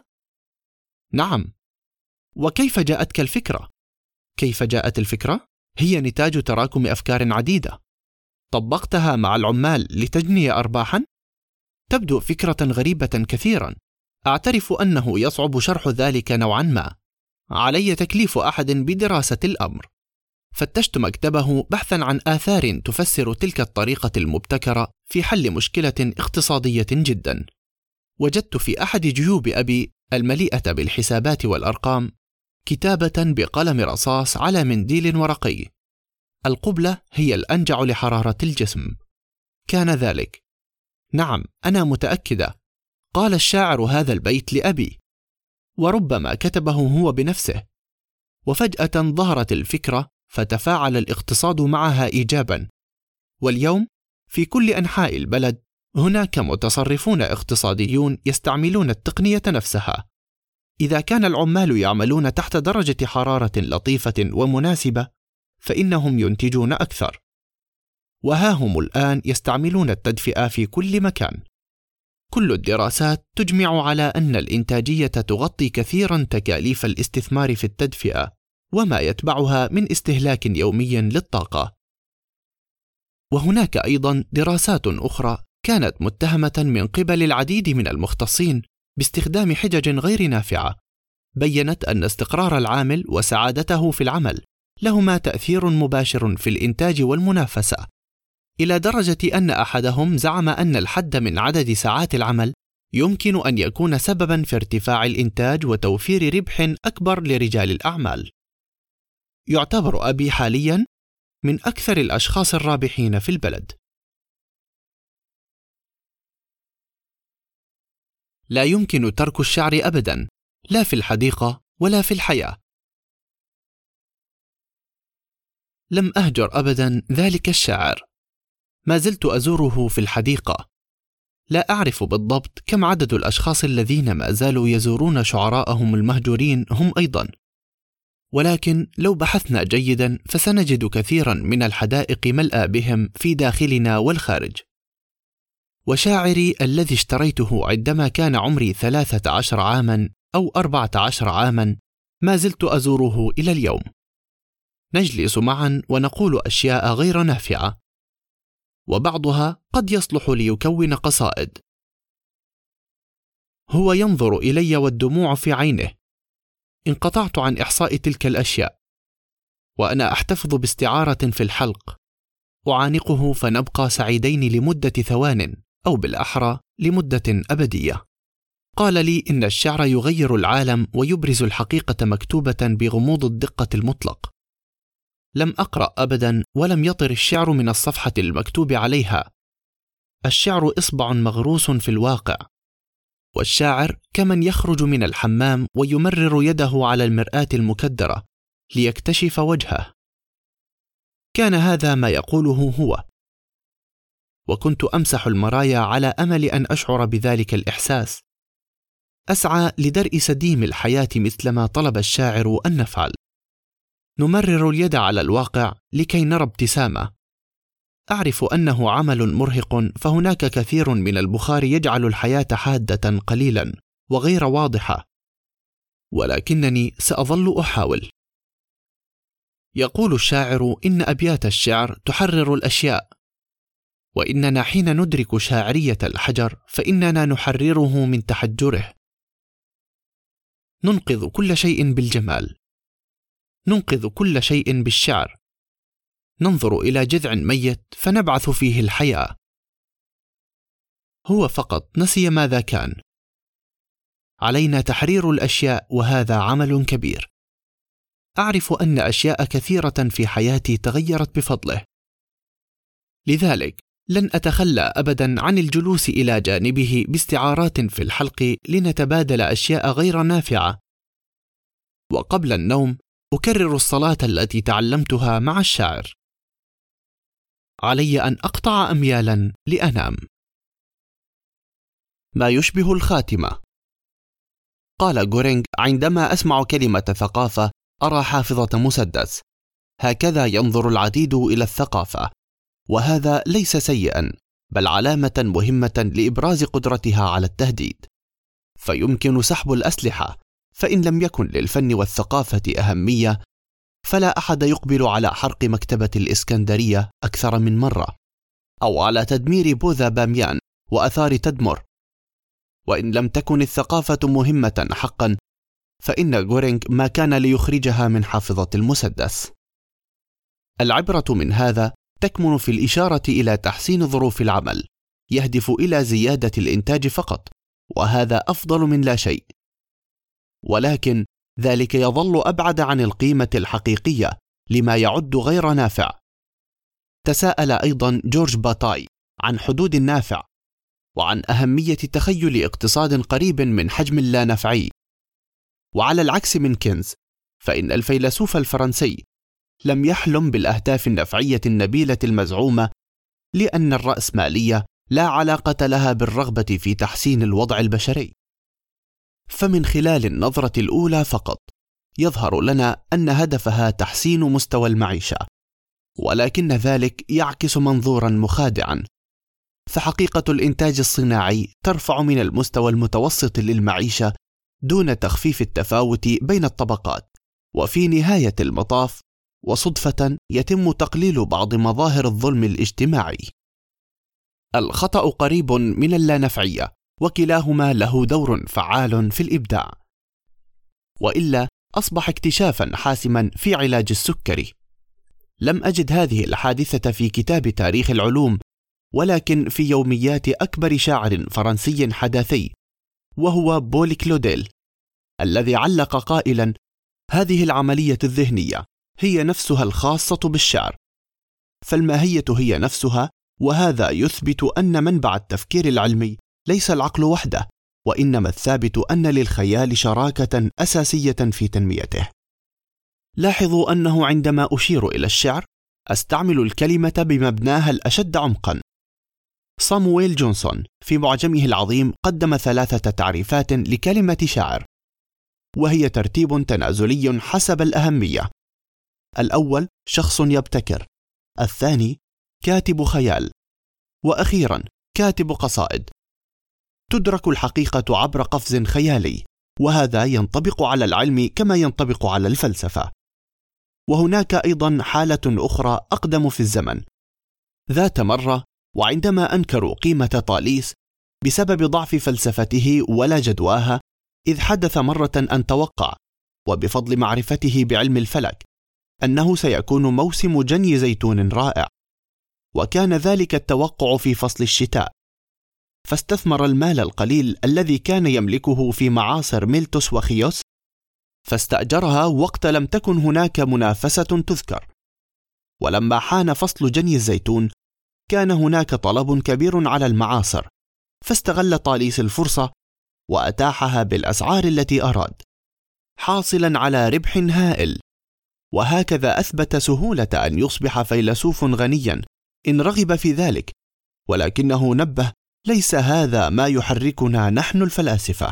S1: نعم. وكيف جاءتك الفكرة؟ كيف جاءت الفكرة؟ هي نتاج تراكم أفكار عديدة. طبقتها مع العمال لتجني أرباحا؟ تبدو فكرة غريبة كثيرا. أعترف أنه يصعب شرح ذلك نوعا ما. علي تكليف أحد بدراسة الأمر. فتشت مكتبه بحثا عن آثار تفسر تلك الطريقة المبتكرة في حل مشكلة اقتصادية جدا. وجدت في أحد جيوب أبي المليئة بالحسابات والأرقام كتابة بقلم رصاص على منديل ورقي: القبلة هي الأنجع لحرارة الجسم. كان ذلك. نعم، أنا متأكدة. قال الشاعر هذا البيت لأبي، وربما كتبه هو بنفسه. وفجأة ظهرت الفكرة فتفاعل الاقتصاد معها إيجابا. واليوم في كل أنحاء البلد هناك متصرفون اقتصاديون يستعملون التقنية نفسها. إذا كان العمال يعملون تحت درجة حرارة لطيفة ومناسبة فإنهم ينتجون أكثر. وها هم الآن يستعملون التدفئة في كل مكان. كل الدراسات تجمع على أن الإنتاجية تغطي كثيرا تكاليف الاستثمار في التدفئة وما يتبعها من استهلاك يومي للطاقة. وهناك أيضا دراسات أخرى كانت متهمة من قبل العديد من المختصين باستخدام حجج غير نافعة، بيّنت أن استقرار العامل وسعادته في العمل لهما تأثير مباشر في الإنتاج والمنافسة، إلى درجة أن أحدهم زعم أن الحد من عدد ساعات العمل يمكن أن يكون سببا في ارتفاع الإنتاج وتوفير ربح أكبر لرجال الأعمال. يعتبر أبي حاليا من أكثر الأشخاص الرابحين في البلد. لا يمكن ترك الشعر أبدا، لا في الحديقة ولا في الحياة. لم أهجر أبدا ذلك الشاعر، ما زلت أزوره في الحديقة. لا أعرف بالضبط كم عدد الأشخاص الذين ما زالوا يزورون شعراءهم المهجورين هم أيضا، ولكن لو بحثنا جيدا فسنجد كثيرا من الحدائق ملأى بهم في داخلنا والخارج. وشاعري الذي اشتريته عندما كان عمري 13 عاما أو 14 عاما ما زلت أزوره إلى اليوم. نجلس معا ونقول أشياء غير نافعة، وبعضها قد يصلح ليكون قصائد. هو ينظر إلي والدموع في عينه. انقطعت عن إحصاء تلك الأشياء، وأنا أحتفظ باستعارة في الحلق. أعانقه فنبقى سعيدين لمدة ثوان، أو بالأحرى لمدة أبدية. قال لي إن الشعر يغير العالم ويبرز الحقيقة مكتوبة بغموض الدقة المطلق. لم أقرأ أبدا ولم يطر الشعر من الصفحة المكتوب عليها. الشعر إصبع مغروس في الواقع، والشاعر كمن يخرج من الحمام ويمرر يده على المرآة المكدرة ليكتشف وجهه. كان هذا ما يقوله هو، وكنت أمسح المرايا على أمل أن أشعر بذلك الإحساس. أسعى لدرء سديم الحياة مثلما طلب الشاعر أن نفعل. نمرر اليد على الواقع لكي نرى ابتسامة. أعرف أنه عمل مرهق، فهناك كثير من البخار يجعل الحياة حادة قليلا وغير واضحة، ولكنني سأظل أحاول. يقول الشاعر إن أبيات الشعر تحرر الأشياء، وإننا حين ندرك شاعرية الحجر فإننا نحرره من تحجره. ننقذ كل شيء بالجمال، ننقذ كل شيء بالشعر. ننظر إلى جذع ميت فنبعث فيه الحياة. هو فقط نسي ماذا كان. علينا تحرير الأشياء، وهذا عمل كبير. أعرف أن أشياء كثيرة في حياتي تغيرت بفضله، لذلك لن أتخلى أبدا عن الجلوس إلى جانبه باستعارات في الحلق لنتبادل أشياء غير نافعة. وقبل النوم أكرر الصلاة التي تعلمتها مع الشاعر. علي أن أقطع أميالا لأنام. ما يشبه الخاتمة. قال غورينغ: عندما أسمع كلمة ثقافة أرى حافظة مسدس. هكذا ينظر العديد إلى الثقافة، وهذا ليس سيئا، بل علامة مهمة لإبراز قدرتها على التهديد. فيمكن سحب الأسلحة، فإن لم يكن للفن والثقافة أهمية فلا أحد يقبل على حرق مكتبة الإسكندرية أكثر من مرة، أو على تدمير بوذا باميان وأثار تدمر. وإن لم تكن الثقافة مهمة حقا فإن غورينغ ما كان ليخرجها من حافظة المسدس. العبرة من هذا تكمن في الإشارة إلى تحسين ظروف العمل، يهدف إلى زيادة الإنتاج فقط، وهذا أفضل من لا شيء، ولكن ذلك يظل أبعد عن القيمة الحقيقية لما يعد غير نافع. تساءل أيضا جورج باتاي عن حدود النافع، وعن أهمية تخيل اقتصاد قريب من حجم اللانفعي. وعلى العكس من كينز، فإن الفيلسوف الفرنسي لم يحلم بالأهداف النفعية النبيلة المزعومة، لأن الرأسمالية لا علاقة لها بالرغبة في تحسين الوضع البشري. فمن خلال النظرة الأولى فقط يظهر لنا أن هدفها تحسين مستوى المعيشة، ولكن ذلك يعكس منظورا مخادعا. فحقيقة الإنتاج الصناعي ترفع من المستوى المتوسط للمعيشة دون تخفيف التفاوت بين الطبقات، وفي نهاية المطاف وصدفة يتم تقليل بعض مظاهر الظلم الاجتماعي. الخطأ قريب من اللانفعية، وكلاهما له دور فعال في الإبداع، وإلا أصبح اكتشافا حاسما في علاج السكري. لم أجد هذه الحادثة في كتاب تاريخ العلوم، ولكن في يوميات أكبر شاعر فرنسي حداثي، وهو بول كلوديل، الذي علق قائلا: هذه العملية الذهنية هي نفسها الخاصة بالشعر، فالماهية هي نفسها، وهذا يثبت أن منبع التفكير العلمي ليس العقل وحده، وإنما الثابت أن للخيال شراكة أساسية في تنميته. لاحظوا أنه عندما أشير إلى الشعر أستعمل الكلمة بمبناها الأشد عمقا. صامويل جونسون في معجمه العظيم قدم 3 تعريفات لكلمة شاعر، وهي ترتيب تنازلي حسب الأهمية. الأول شخص يبتكر، الثاني كاتب خيال، وأخيرا كاتب قصائد. تدرك الحقيقة عبر قفز خيالي، وهذا ينطبق على العلم كما ينطبق على الفلسفة. وهناك أيضا حالة أخرى أقدم في الزمن. ذات مرة، وعندما أنكروا قيمة طاليس بسبب ضعف فلسفته ولا جدواها، إذ حدث مرة أن توقع، وبفضل معرفته بعلم الفلك، أنه سيكون موسم جني زيتون رائع، وكان ذلك التوقع في فصل الشتاء، فاستثمر المال القليل الذي كان يملكه في معاصر ميلتوس وخيوس، فاستأجرها وقت لم تكن هناك منافسة تذكر. ولما حان فصل جني الزيتون كان هناك طلب كبير على المعاصر، فاستغل طاليس الفرصة وأتاحها بالأسعار التي أراد، حاصلا على ربح هائل. وهكذا أثبت سهولة أن يصبح فيلسوف غنيا إن رغب في ذلك، ولكنه نبه: ليس هذا ما يحركنا نحن الفلاسفة.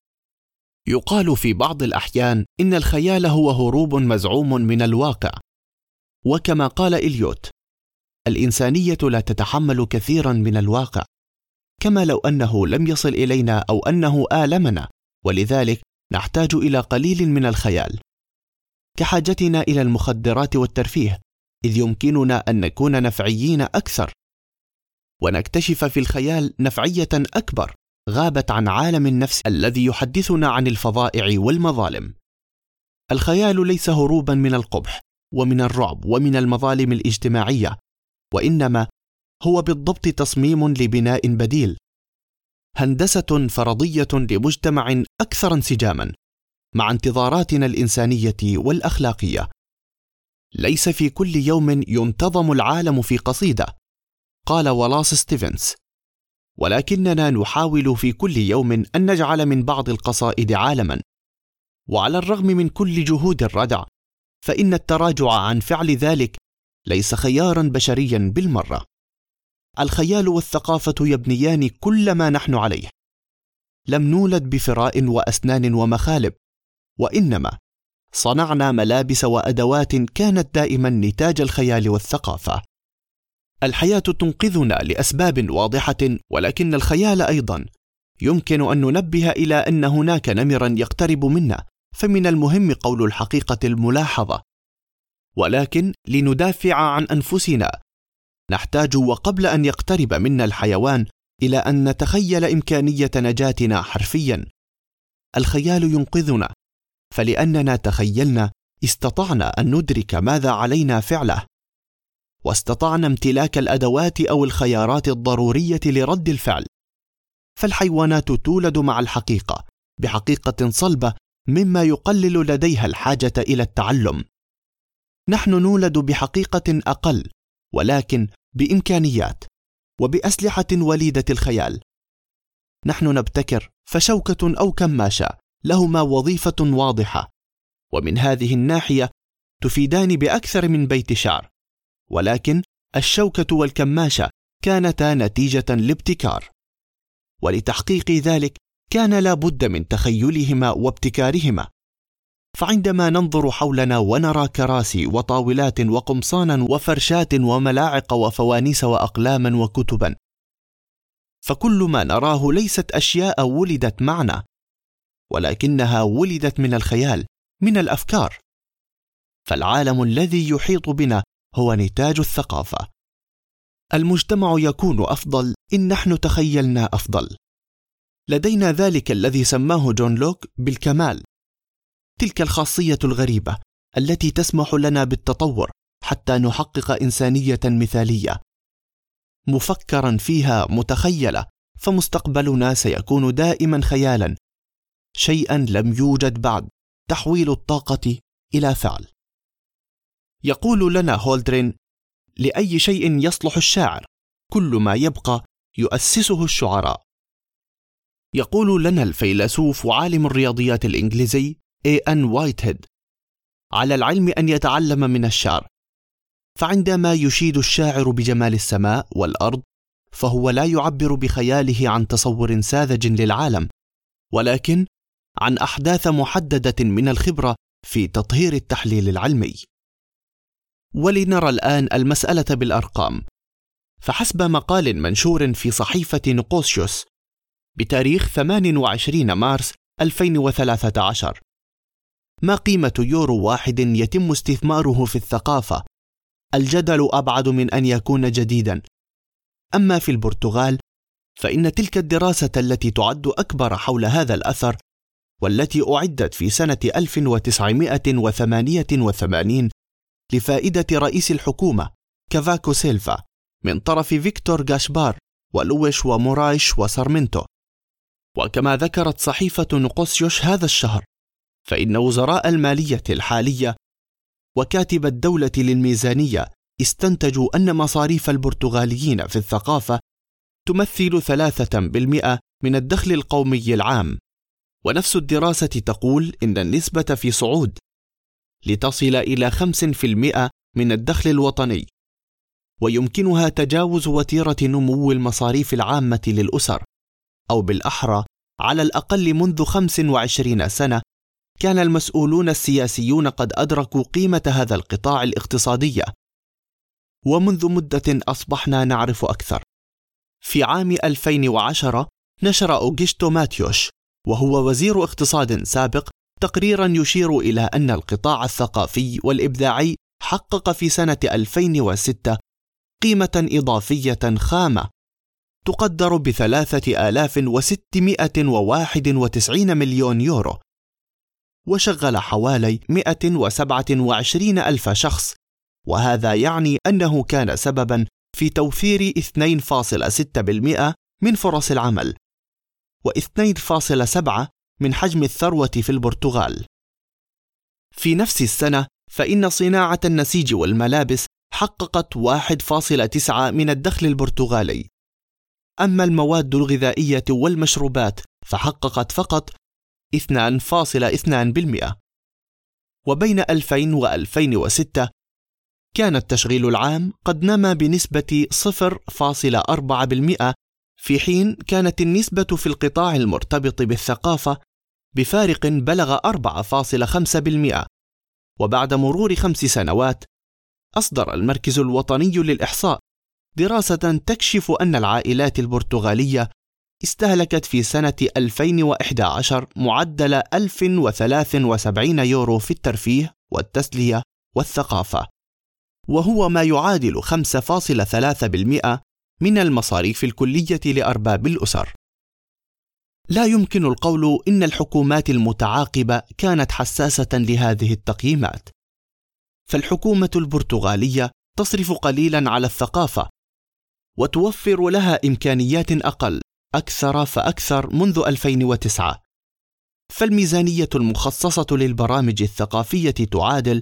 S1: يقال في بعض الأحيان إن الخيال هو هروب مزعوم من الواقع، وكما قال إليوت: الإنسانية لا تتحمل كثيرا من الواقع، كما لو أنه لم يصل إلينا أو أنه آلمنا، ولذلك نحتاج إلى قليل من الخيال، كحاجتنا إلى المخدرات والترفيه، إذ يمكننا أن نكون نفعيين أكثر ونكتشف في الخيال نفعية أكبر غابت عن عالم النفس الذي يحدثنا عن الفظائع والمظالم. الخيال ليس هروبا من القبح ومن الرعب ومن المظالم الاجتماعية، وإنما هو بالضبط تصميم لبناء بديل، هندسة فرضية لمجتمع أكثر انسجاما مع انتظاراتنا الإنسانية والأخلاقية. ليس في كل يوم ينتظم العالم في قصيدة، قال ولاس ستيفنز، ولكننا نحاول في كل يوم أن نجعل من بعض القصائد عالما. وعلى الرغم من كل جهود الردع، فإن التراجع عن فعل ذلك ليس خيارا بشريا بالمرة. الخيال والثقافة يبنيان كل ما نحن عليه. لم نولد بفراء وأسنان ومخالب، وإنما صنعنا ملابس وأدوات كانت دائما نتاج الخيال والثقافة. الحياة تنقذنا لأسباب واضحة، ولكن الخيال أيضا يمكن أن ننبه إلى أن هناك نمرا يقترب منا، فمن المهم قول الحقيقة الملاحظة. ولكن لندافع عن أنفسنا نحتاج، وقبل أن يقترب منا الحيوان، إلى أن نتخيل إمكانية نجاتنا حرفيا. الخيال ينقذنا، فلأننا تخيلنا استطعنا أن ندرك ماذا علينا فعله، واستطعنا امتلاك الأدوات أو الخيارات الضرورية لرد الفعل. فالحيوانات تولد مع الحقيقة بحقيقة صلبة، مما يقلل لديها الحاجة إلى التعلم. نحن نولد بحقيقة أقل، ولكن بإمكانيات وبأسلحة وليدة الخيال. نحن نبتكر، فشوكة أو كماشة لهما وظيفة واضحة، ومن هذه الناحية تفيدان بأكثر من بيت شعر، ولكن الشوكة والكماشة كانتا نتيجة لابتكار، ولتحقيق ذلك كان لا بد من تخيلهما وابتكارهما. فعندما ننظر حولنا ونرى كراسي وطاولات وقمصانا وفرشات وملاعق وفوانيس وأقلاما وكتبا، فكل ما نراه ليست أشياء ولدت معنا، ولكنها ولدت من الخيال، من الأفكار. فالعالم الذي يحيط بنا هو نتاج الثقافة. المجتمع يكون أفضل إن نحن تخيلنا أفضل. لدينا ذلك الذي سماه جون لوك بالكمال، تلك الخاصية الغريبة التي تسمح لنا بالتطور حتى نحقق إنسانية مثالية مفكرا فيها متخيلة، فمستقبلنا سيكون دائما خيالا، شيئا لم يوجد بعد، تحويل الطاقة إلى فعل. يقول لنا هولدرين: لأي شيء يصلح الشاعر، كل ما يبقى يؤسسه الشعراء. يقول لنا الفيلسوف وعالم الرياضيات الإنجليزي A.N. وايتهيد: على العلم أن يتعلم من الشعر، فعندما يشيد الشاعر بجمال السماء والأرض، فهو لا يعبر بخياله عن تصور ساذج للعالم، ولكن عن أحداث محددة من الخبرة في تطهير التحليل العلمي. ولنرى الآن المسألة بالأرقام. فحسب مقال منشور في صحيفة نقوشيوس بتاريخ 28 مارس 2013، ما قيمة يورو واحد يتم استثماره في الثقافة؟ الجدل أبعد من أن يكون جديدا. أما في البرتغال، فإن تلك الدراسة التي تعد أكبر حول هذا الأثر، والتي أعدت في سنة 1988 لفائدة رئيس الحكومة كافاكو سيلفا من طرف فيكتور غاشبار ولويش ومورايش وسارمنتو. وكما ذكرت صحيفة نقوشيوس هذا الشهر، فإن وزراء المالية الحالية وكاتب الدولة للميزانية استنتجوا أن مصاريف البرتغاليين في الثقافة تمثل 3% من الدخل القومي العام، ونفس الدراسة تقول إن النسبة في صعود لتصل إلى 5% من الدخل الوطني، ويمكنها تجاوز وتيرة نمو المصاريف العامة للأسر، أو بالأحرى على الأقل منذ 25 سنة كان المسؤولون السياسيون قد أدركوا قيمة هذا القطاع الاقتصادي، ومنذ مدة أصبحنا نعرف أكثر. في عام 2010 نشر أوغشتو ماتيوش، وهو وزير اقتصاد سابق، تقريرا يشير إلى أن القطاع الثقافي والإبداعي حقق في سنة 2006 قيمة إضافية خامة تقدر ب3,691 مليون يورو، وشغل حوالي 127 ألف شخص، وهذا يعني أنه كان سببا في توفير 2.6% من فرص العمل، و2.7% من حجم الثروة في البرتغال. في نفس السنة فإن صناعة النسيج والملابس حققت 1.9% من الدخل البرتغالي، أما المواد الغذائية والمشروبات فحققت فقط 2.2%. وبين 2000 و2006 كان التشغيل العام قد نما بنسبة 0.4%، في حين كانت النسبة في القطاع المرتبط بالثقافة بفارق بلغ 4.5%. وبعد مرور 5 سنوات أصدر المركز الوطني للإحصاء دراسة تكشف أن العائلات البرتغالية استهلكت في سنة 2011 معدل 1073 يورو في الترفيه والتسلية والثقافة، وهو ما يعادل 5.3% من المصاريف الكلية لأرباب الأسر. لا يمكن القول إن الحكومات المتعاقبة كانت حساسة لهذه التقييمات، فالحكومة البرتغالية تصرف قليلا على الثقافة وتوفر لها إمكانيات أقل أكثر فأكثر منذ 2009، فالميزانية المخصصة للبرامج الثقافية تعادل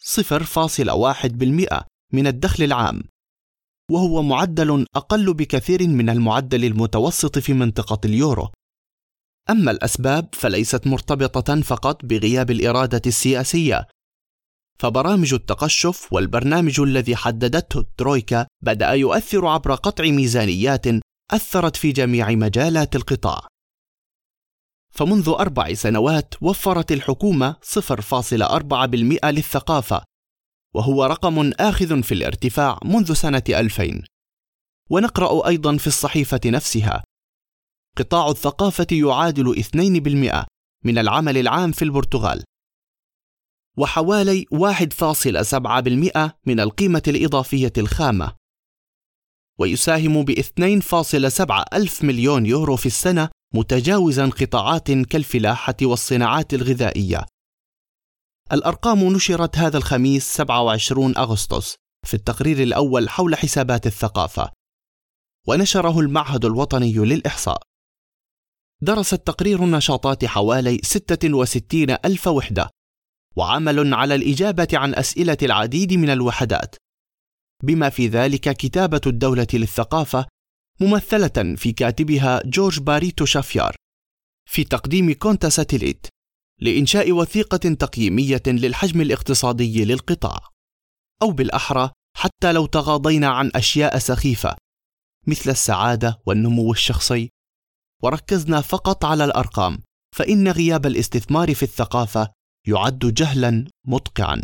S1: 0.1% من الدخل العام، وهو معدل أقل بكثير من المعدل المتوسط في منطقة اليورو. أما الأسباب فليست مرتبطة فقط بغياب الإرادة السياسية، فبرامج التقشف والبرنامج الذي حددته الترويكا بدأ يؤثر عبر قطع ميزانيات أثرت في جميع مجالات القطاع. فمنذ 4 سنوات وفرت الحكومة 0.4% للثقافة، وهو رقم آخذ في الارتفاع منذ سنة 2000. ونقرأ أيضا في الصحيفة نفسها: قطاع الثقافة يعادل 2% من العمل العام في البرتغال، وحوالي 1.7% من القيمة الإضافية الخامة، ويساهم ب2.7 ألف مليون يورو في السنة، متجاوزا قطاعات كالفلاحة والصناعات الغذائية. الأرقام نشرت هذا الخميس 27 أغسطس في التقرير الأول حول حسابات الثقافة، ونشره المعهد الوطني للإحصاء. درس التقرير نشاطات حوالي 66 ألف وحدة، وعمل على الإجابة عن أسئلة العديد من الوحدات، بما في ذلك كتابة الدولة للثقافة ممثلة في كاتبها جورج باريتو شافيار في تقديم كونتا ساتيليت لإنشاء وثيقة تقييمية للحجم الاقتصادي للقطاع، أو بالأحرى حتى لو تغاضينا عن أشياء سخيفة مثل السعادة والنمو الشخصي وركزنا فقط على الأرقام، فإن غياب الاستثمار في الثقافة يعد جهلا مدقعا.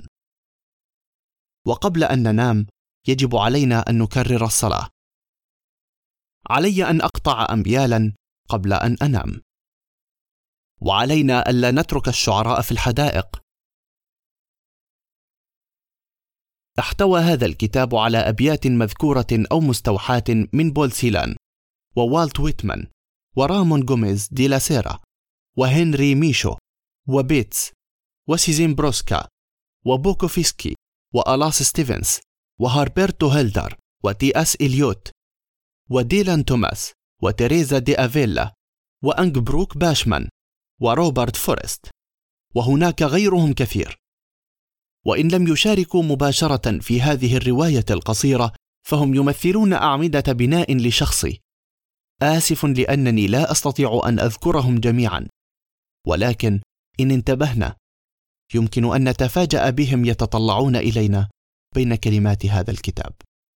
S1: وقبل أن ننام يجب علينا أن نكرر الصلاة. علي أن أقطع أميالا قبل أن أنام، وعلينا ألا نترك الشعراء في الحدائق. احتوى هذا الكتاب على أبيات مذكورة أو مستوحاة من بول سيلان ووالت ويتمان ورامون غوميز دي لا سيرا وهنري ميشو وبيتس وسيزين بروسكا وبوكوفسكي وألاس ستيفنس وهاربرتو هيلدر وتي أس إليوت وديلان توماس وتيريزا دي أفيلا وأنجبروك باشمان وروبرت فورست، وهناك غيرهم كثير. وإن لم يشاركوا مباشرة في هذه الرواية القصيرة، فهم يمثلون أعمدة بناء لشخصي، آسف لأنني لا أستطيع أن أذكرهم جميعا، ولكن إن انتبهنا يمكن أن نتفاجأ بهم يتطلعون إلينا بين كلمات هذا الكتاب.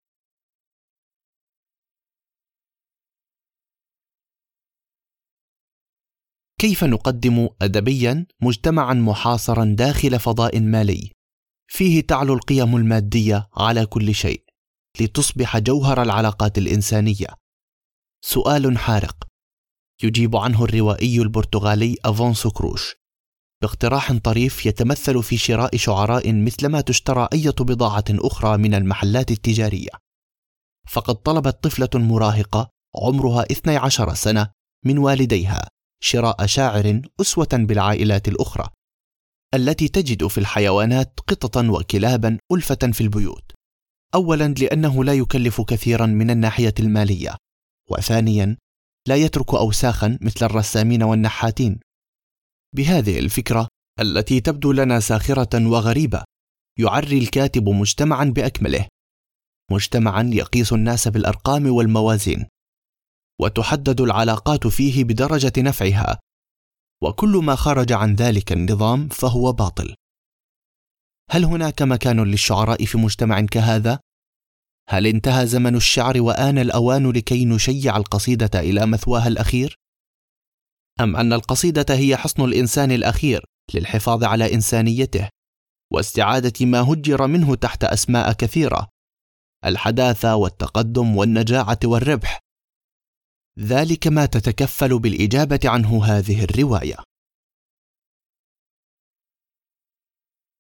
S1: كيف نقدم أدبيا مجتمعا محاصرا داخل فضاء مالي فيه تعلو القيم المادية على كل شيء لتصبح جوهر العلاقات الإنسانية؟ سؤال حارق يجيب عنه الروائي البرتغالي أفونسو كروش باقتراح طريف يتمثل في شراء شعراء مثلما تشترى أي بضاعة أخرى من المحلات التجارية. فقد طلبت طفلة مراهقة عمرها 12 سنة من والديها شراء شاعر أسوة بالعائلات الأخرى التي تجد في الحيوانات قططا وكلابا ألفة في البيوت، أولا لأنه لا يكلف كثيرا من الناحية المالية، وثانيا لا يترك أوساخا مثل الرسامين والنحاتين. بهذه الفكرة التي تبدو لنا ساخرة وغريبة يعري الكاتب مجتمعا بأكمله، مجتمعا يقيس الناس بالأرقام والموازين، وتحدد العلاقات فيه بدرجة نفعها، وكل ما خرج عن ذلك النظام فهو باطل. هل هناك مكان للشعراء في مجتمع كهذا؟ هل انتهى زمن الشعر وآن الأوان لكي نشيع القصيدة إلى مثواها الأخير؟ أم أن القصيدة هي حصن الإنسان الأخير للحفاظ على إنسانيته واستعادة ما هجر منه تحت أسماء كثيرة: الحداثة والتقدم والنجاعة والربح؟ ذلك ما تتكفل بالإجابة عنه هذه الرواية.